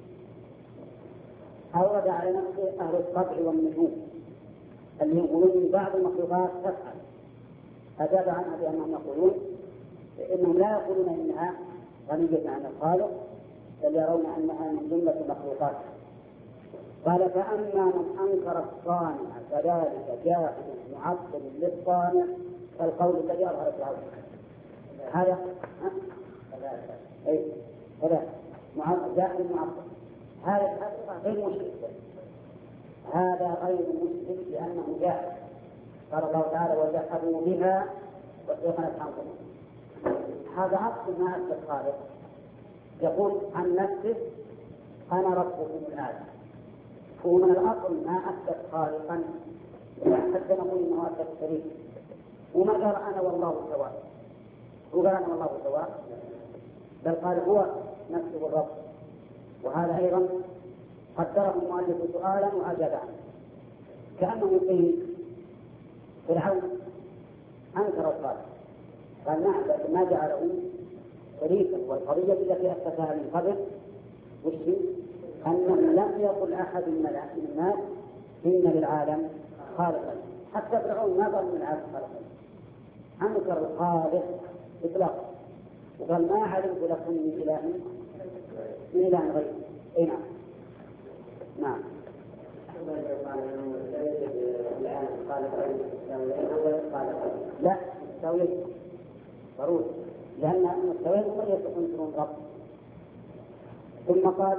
أورد على نفسه أهل الطبع والنجوم اللي يقولون إن بعض المخلوقات تفعل، أجاب عنها بأنهم يقولون إنهم لا يقولون إنها غنية عن الخالق بل يرون أنها من جملة المخلوقات. قال فأما من أنكر الصانع فذلك جاحد معطل للصانع كالقول الذي أظهر العون. هذا هذا جاحد معطل، هذا غير مشرك، هذا غير مشرك لأنه جاحد. قال الله تعالى وجحدوا بها واستيقنت أنفسهم. هذا عطف ما أثبت الخالق، يقول عن نفسه أنا ربكم الآن، هو من الأصل ما أثبت خالقا حتى نقول إنه أثبت شريك، وما قال أنا والله سواء، هو قال أنا والله سواء، بل قال هو نفسه الرب. وهذا أيضا قدره المؤلف سؤالا وأجاب عنه، كأنه قيل فرعون أنكر الخالق قال نعم ما جعله شريكا، والقضية التي أثبتها من قبل وش أنه لم يقل أحد من الناس إن للعالم خالقا، حتى فرعون ما قال من العالم خالقا، أنكر الخالق إطلاقا وقال ما علمت لكم من إله غيره. أي نعم. نعم. لا التأويل ضروري، لأن التأويل هو يكون رب. ثم قال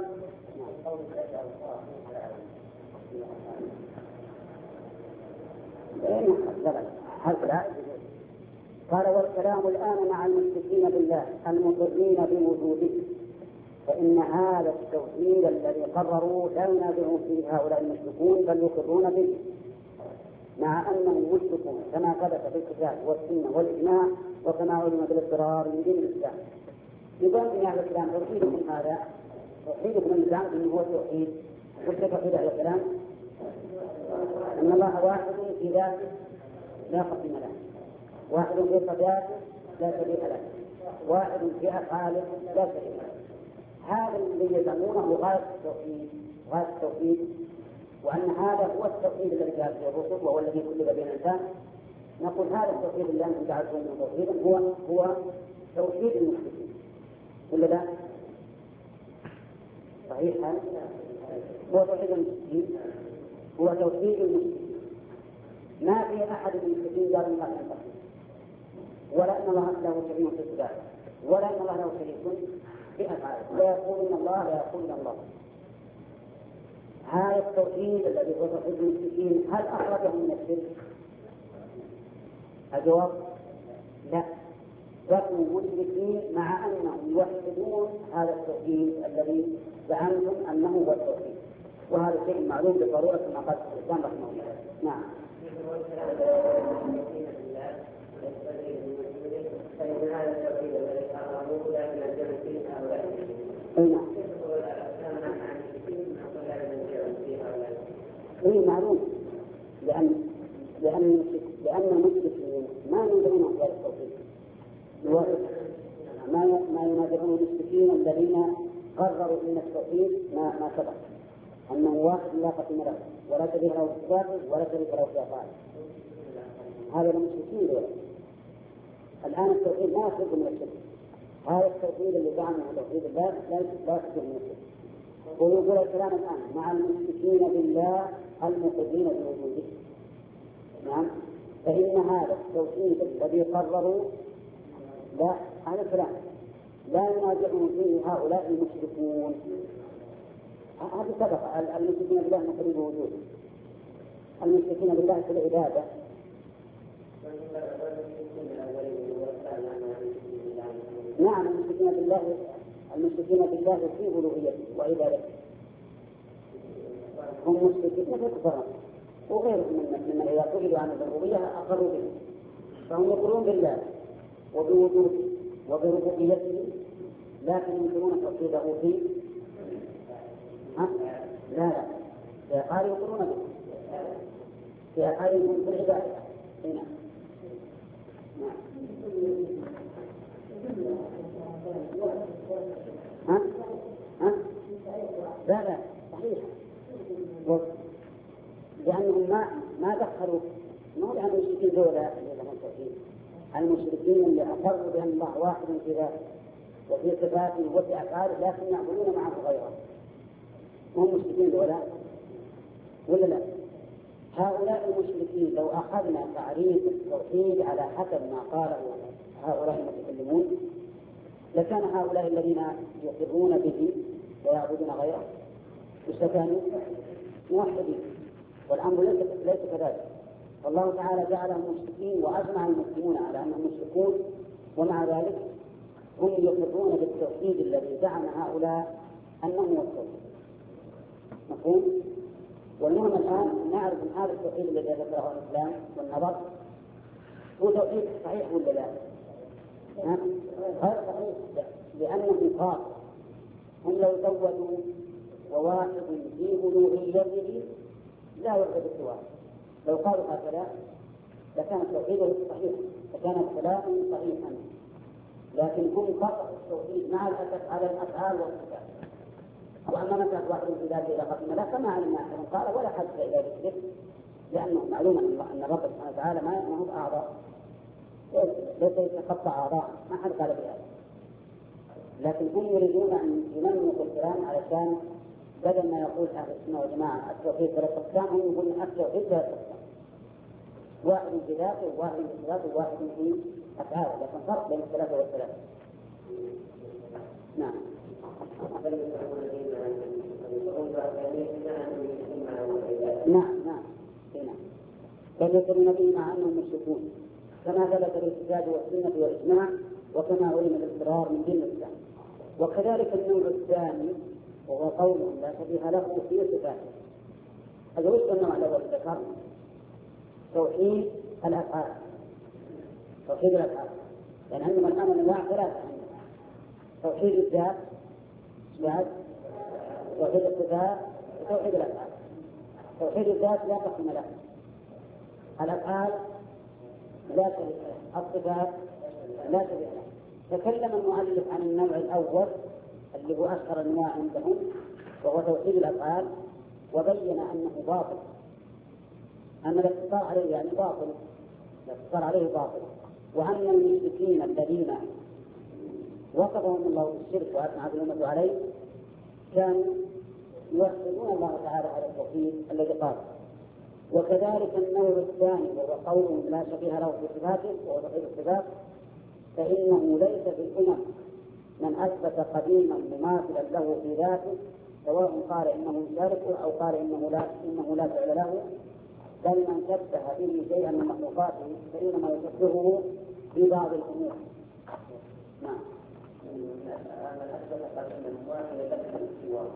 قال والكلام الآن مع المشركين بالله المقرين بوجوده، فإن هذا التوحيد الذي قرروا لا ينازعون فيه هؤلاء المشركون بل يقرون به، مع أنهم مشركون كما ثبت في الكتاب والسنة والإجماع وكما علم بالاضطرار من دين الإسلام. يقول في هذا الكلام توحيدكم هذا توحيدكم اللي زعمت أنه هو التوحيد، وش توحيد هذا الكلام؟ أن الله واحد في ذاته لا قسم له، واحد في صفاته لا شريك له، واحد في أفعاله لا شريك له. هذا الذي يزعمونه غاية التوحيد، وأن هذا هو التوحيد الذي جاء به الرسل وهو الذي كلف به الإنسان. نقول هذا التوحيد الذي أنتم جعلتموه توحيدا هو توحيد المشركين، ولا لا؟ صحيح هذا هو توحيد المشركين، هو توحيد المشركين. ما في أحد من المشركين قال الله لا، ولا أن الله له شريك في الصفات، ولا أن الله له شريك في أفعاله، لا يقولون الله لا يقولون الله. هذا التوحيد الذي هو توحيد المشركين هل أخرجهم من الشرك؟ الجواب لا، بقوا مشركين مع أنهم يوحدون هذا التوحيد الذي زعمتم أنه هو التوحيد، وهذا شيء معلوم بضرورة كما قال الإسلام رحمه الله. نعم. اي معلوم، لأن المشركين ما ينادعون بهذا التوحيد، ما ينادعون المشركين الذين قرروا ان التوحيد ما سبق انه واحد لا قسم له ولا شريك له في صفاته ولا شريك له في افعاله. هذا المشركين دول. الان التوحيد لا يخرج من الشرك، هذا التوحيد اللي زعمه توحيد الله لا يخرج من الشرك. ويقول الكلام الآن مع المشركين بالله المقرين بوجوده. نعم. فإن هذا التوحيد الذي قرروا لا هذا الكلام لا ينازعون فيه هؤلاء المشركون. هذا سبق المشركين بالله المقرين بوجوده، المشركين بالله في العبادة. نعم المشركين بالله في ألوهيته وعبادته هم مشركين في الكفر، وغيرهم من إذا سئلوا عن الربوبية أقروا به، فهم يقرون بالله وبوجوده وبربوبيته، لكن ينكرون توحيده لا قالوا يقرون به في أفعالهم في العبادة. هنا لا صحيح، لأنهم ما دخلوا نقول عن المشركين دولة المشركين اللي أقروا بأن الله واحد في ذاته وفي صفاته وفي أفعاله، لكن يعبدون معه غيره. هم مشركين ولا لا؟ هؤلاء المشركين لو أخذنا تعريف التوحيد على حسب ما قاله هؤلاء المتكلمون لكان هؤلاء الذين يقرون به ويعبدون غيره كانوا موحدين، والأمر ليس كذلك. والله تعالى جعلهم مشركين وأجمع المسلمون على أنهم مشركون، ومع ذلك هم يقرون بالتوحيد الذي زعم هؤلاء أنه هو التوحيد. مفهوم؟ والمهم الآن نعرف أن هذا التوحيد الذي ذكره الإسلام والنظر هو توحيد صحيح ولا لا؟ غير صحيح، لأنه قال هم لو زودوا وواحد في ألوهيته لا يوجد سواه، لو قالوا هكذا لكان توحيده صحيح، لكان كلامه صحيحا، لكن هم قطعوا التوحيد مع الأسف على الأفعال والصفات. وأما مسألة واحد في ذاته إلى قسم لا كما علمنا أنهم قال ولا حد إلى ذلك، لأنه معلوم أن الرب سبحانه وتعالى ما هو أعضاء، ليس يتقطع أعضاء، ما حد قال بهذا. لكن هم يريدون أن ينموا الكلام علشان بدل ما يقول أهل السنة والجماعة التوحيد ثلاث أقسام، هم يقولون التوحيد ثلاث أقسام، واحد في ذاته وواحد في صفاته وواحد في أفعاله، لكن فرق بين الثلاثة والثلاثة. نعم. نعم. بل يقولون به مع أنهم مشركون كما ثبت بالكتاب والسنة والإجماع، وكما علم الاضطرار من دين الإسلام. وكذلك النوع الثاني وهو قول لا شبيه له في صفاته. هذا وش النوع الأول ذكر؟ توحيد الأفعال. توحيد الأفعال لأن عندما الأمر أنواع ثلاثة: توحيد الذات، توحيد الصفات، وتوحيد الأفعال. توحيد الذات لا قسم له، الأفعال لا شريك له، الصفات لا شريك له. تكلم المؤلف عن النوع الأول اللي هو أشهر الأنواع عندهم وهو توحيد الأفعال، وبين أنه باطل، أن الاقتصار عليه يعني باطل، الاقتصار عليه باطل، وأن المشركين الذين وصفهم الله بالشرك وأثنى الأمة عليه كانوا يوحدون الله تعالى على التوحيد الذي قال. وكذلك النوع الثاني وهو قول لا شبيه له في صفاته وهو توحيد الصفات، فإنه ليس في الأمم من أثبت قديما مماثلا له في ذاته، سواء قال إنه يشاركه أو قال إنه لا فعل له، بل من شبه به شيئا من مخلوقاته فإنما يشبهه في بعض الأمور. نعم. من أثبت قديما مماثلا له في الاستواء.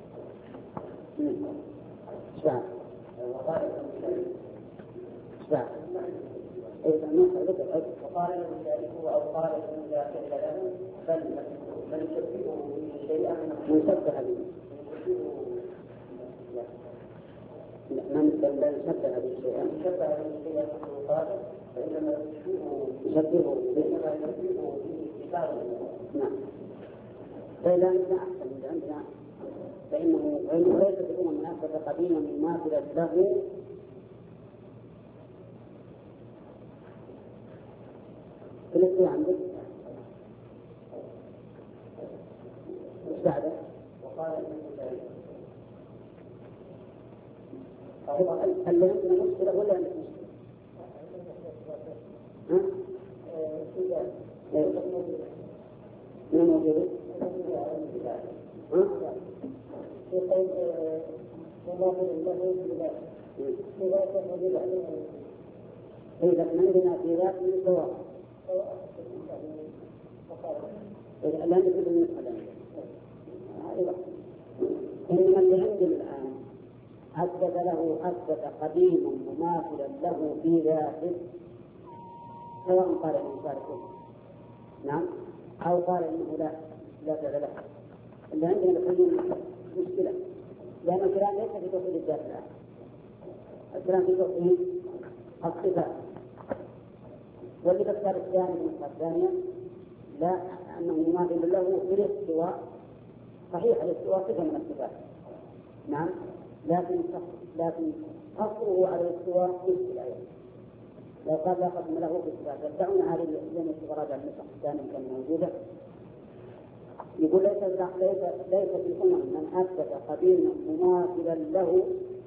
شعر وقال وقال له شاركه أو قال إنه لا فعل له، بل يشبهه به شيئا من شبه به. من شبه به شيئا من مخلوقاته فإنما يشبهه به كتابه. نعم. فإذا عندنا أحسن من عندنا، فإنه ليس في الأمم من أثبت قديما مماثلا له في الاستواء. عندك ايش بعده؟ وقال اللي عندنا مشكلة ولا عندك مشكلة؟ من موجود؟ في قول مماثل له في ذات موجود عليه. إذا عندنا في ذات من سواء لا نجد من إنما اللي عندنا الآن أثبت قديم مماثلا له في ذاته، سواء قال إنه شاركه نعم أو قال إنه لا فعل له. اللي عندنا الحين مشكلة، لأن الكلام ليس في توحيد الذات الآن، الكلام في توحيد الصفات. واللي تذكر الثاني من الثانية لا أنه مماثل له في الاستواء، صحيح الاستواء صفة من الصفات نعم، لكن قصره على الاستواء مشكلة أيضا. لو قال لا قسم له في الصفات يدعون هذه الأحيان استغراج عن النسخ الثانية كانت موجودة، يقول ليس في الأمم من أثبت قديما مماثلا له.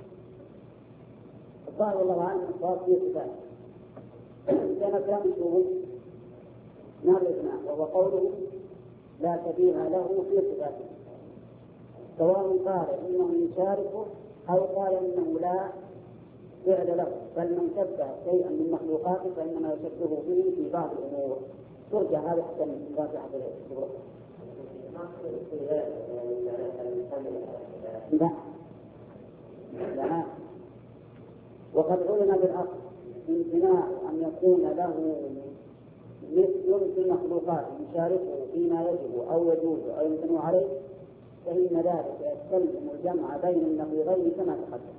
الظاهر والله أعلم الصواب في صفات كما كلام الشهود نار الإجماع، وهو قوله لا شبيه له في صفاته، سواء قال إنه يشاركه أو قال إنه لا فعل له، بل من شبه شيئا من مخلوقاته فإنما يشبهه به في بعض الأمور. ترجع هذا حتى من فاتحة الكبرى. لا، وقد علم بالأصل امتناع أن يكون له مثل في المخلوقات يشاركه فيما يجب أو يجوز أو يمتنع عليه، فإن ذلك يستلزم الجمع بين النقيضين كما تقدم.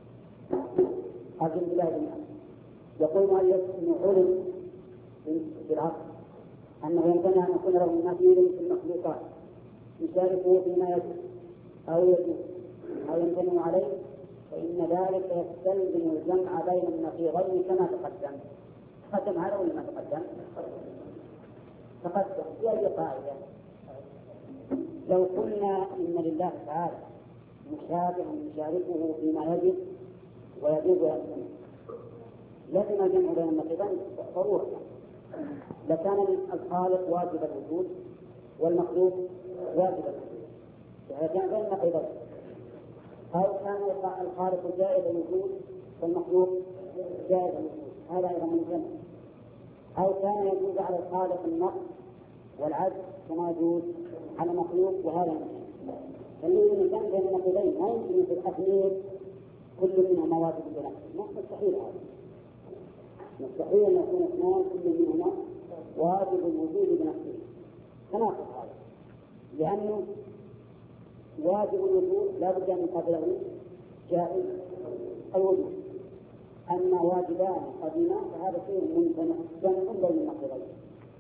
هذه البلاد يقول مؤلف إنه علم بالعقل أنه يمتنع أن يكون له مثيل في المخلوقات يشاركه فيما يجب أو يجوز أو يمتنع عليه، فإن ذلك يستلزم الجمع بين النقيضين كما تقدم هذا ولا ما تقدم؟ تقدم. في أي قاعدة؟ لو قلنا إن لله تعالى مشابه يشاركه فيما يجب ويجوز ويمتنع، لازم الجمع بين النقيضين ضرورة. لكان الخالق واجب الوجود والمخلوق واجب الوجود، يعني كان بين النقيضين، أو كان الخالق جائز الوجود والمخلوق جائز الوجود، هذا أيضا من الجمع. أو كان يجوز على الخالق النقص والعجز كما يجوز على المخلوق، وهذا من الجمع. فالذي كان بين النقيضين ما يمكن في التقليد كل منهما واجب بنفسه، مستحيل هذا، مستحيل أن يكون اثنان كل منهما واجب الوجود بنفسه، تناقض هذا، لأنه واجب الوجود لا بد من قبله جائز الوجود، أما واجبان قديما فهذا شيء ممتنع جمع بين النقيضين.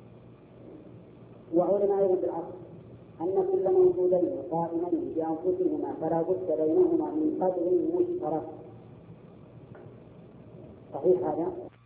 وعلم أيضا بالعقل أن كل موجودين قائمين بأنفسهما فلا بد بينهما من قدر مشترك. صحيح هذا؟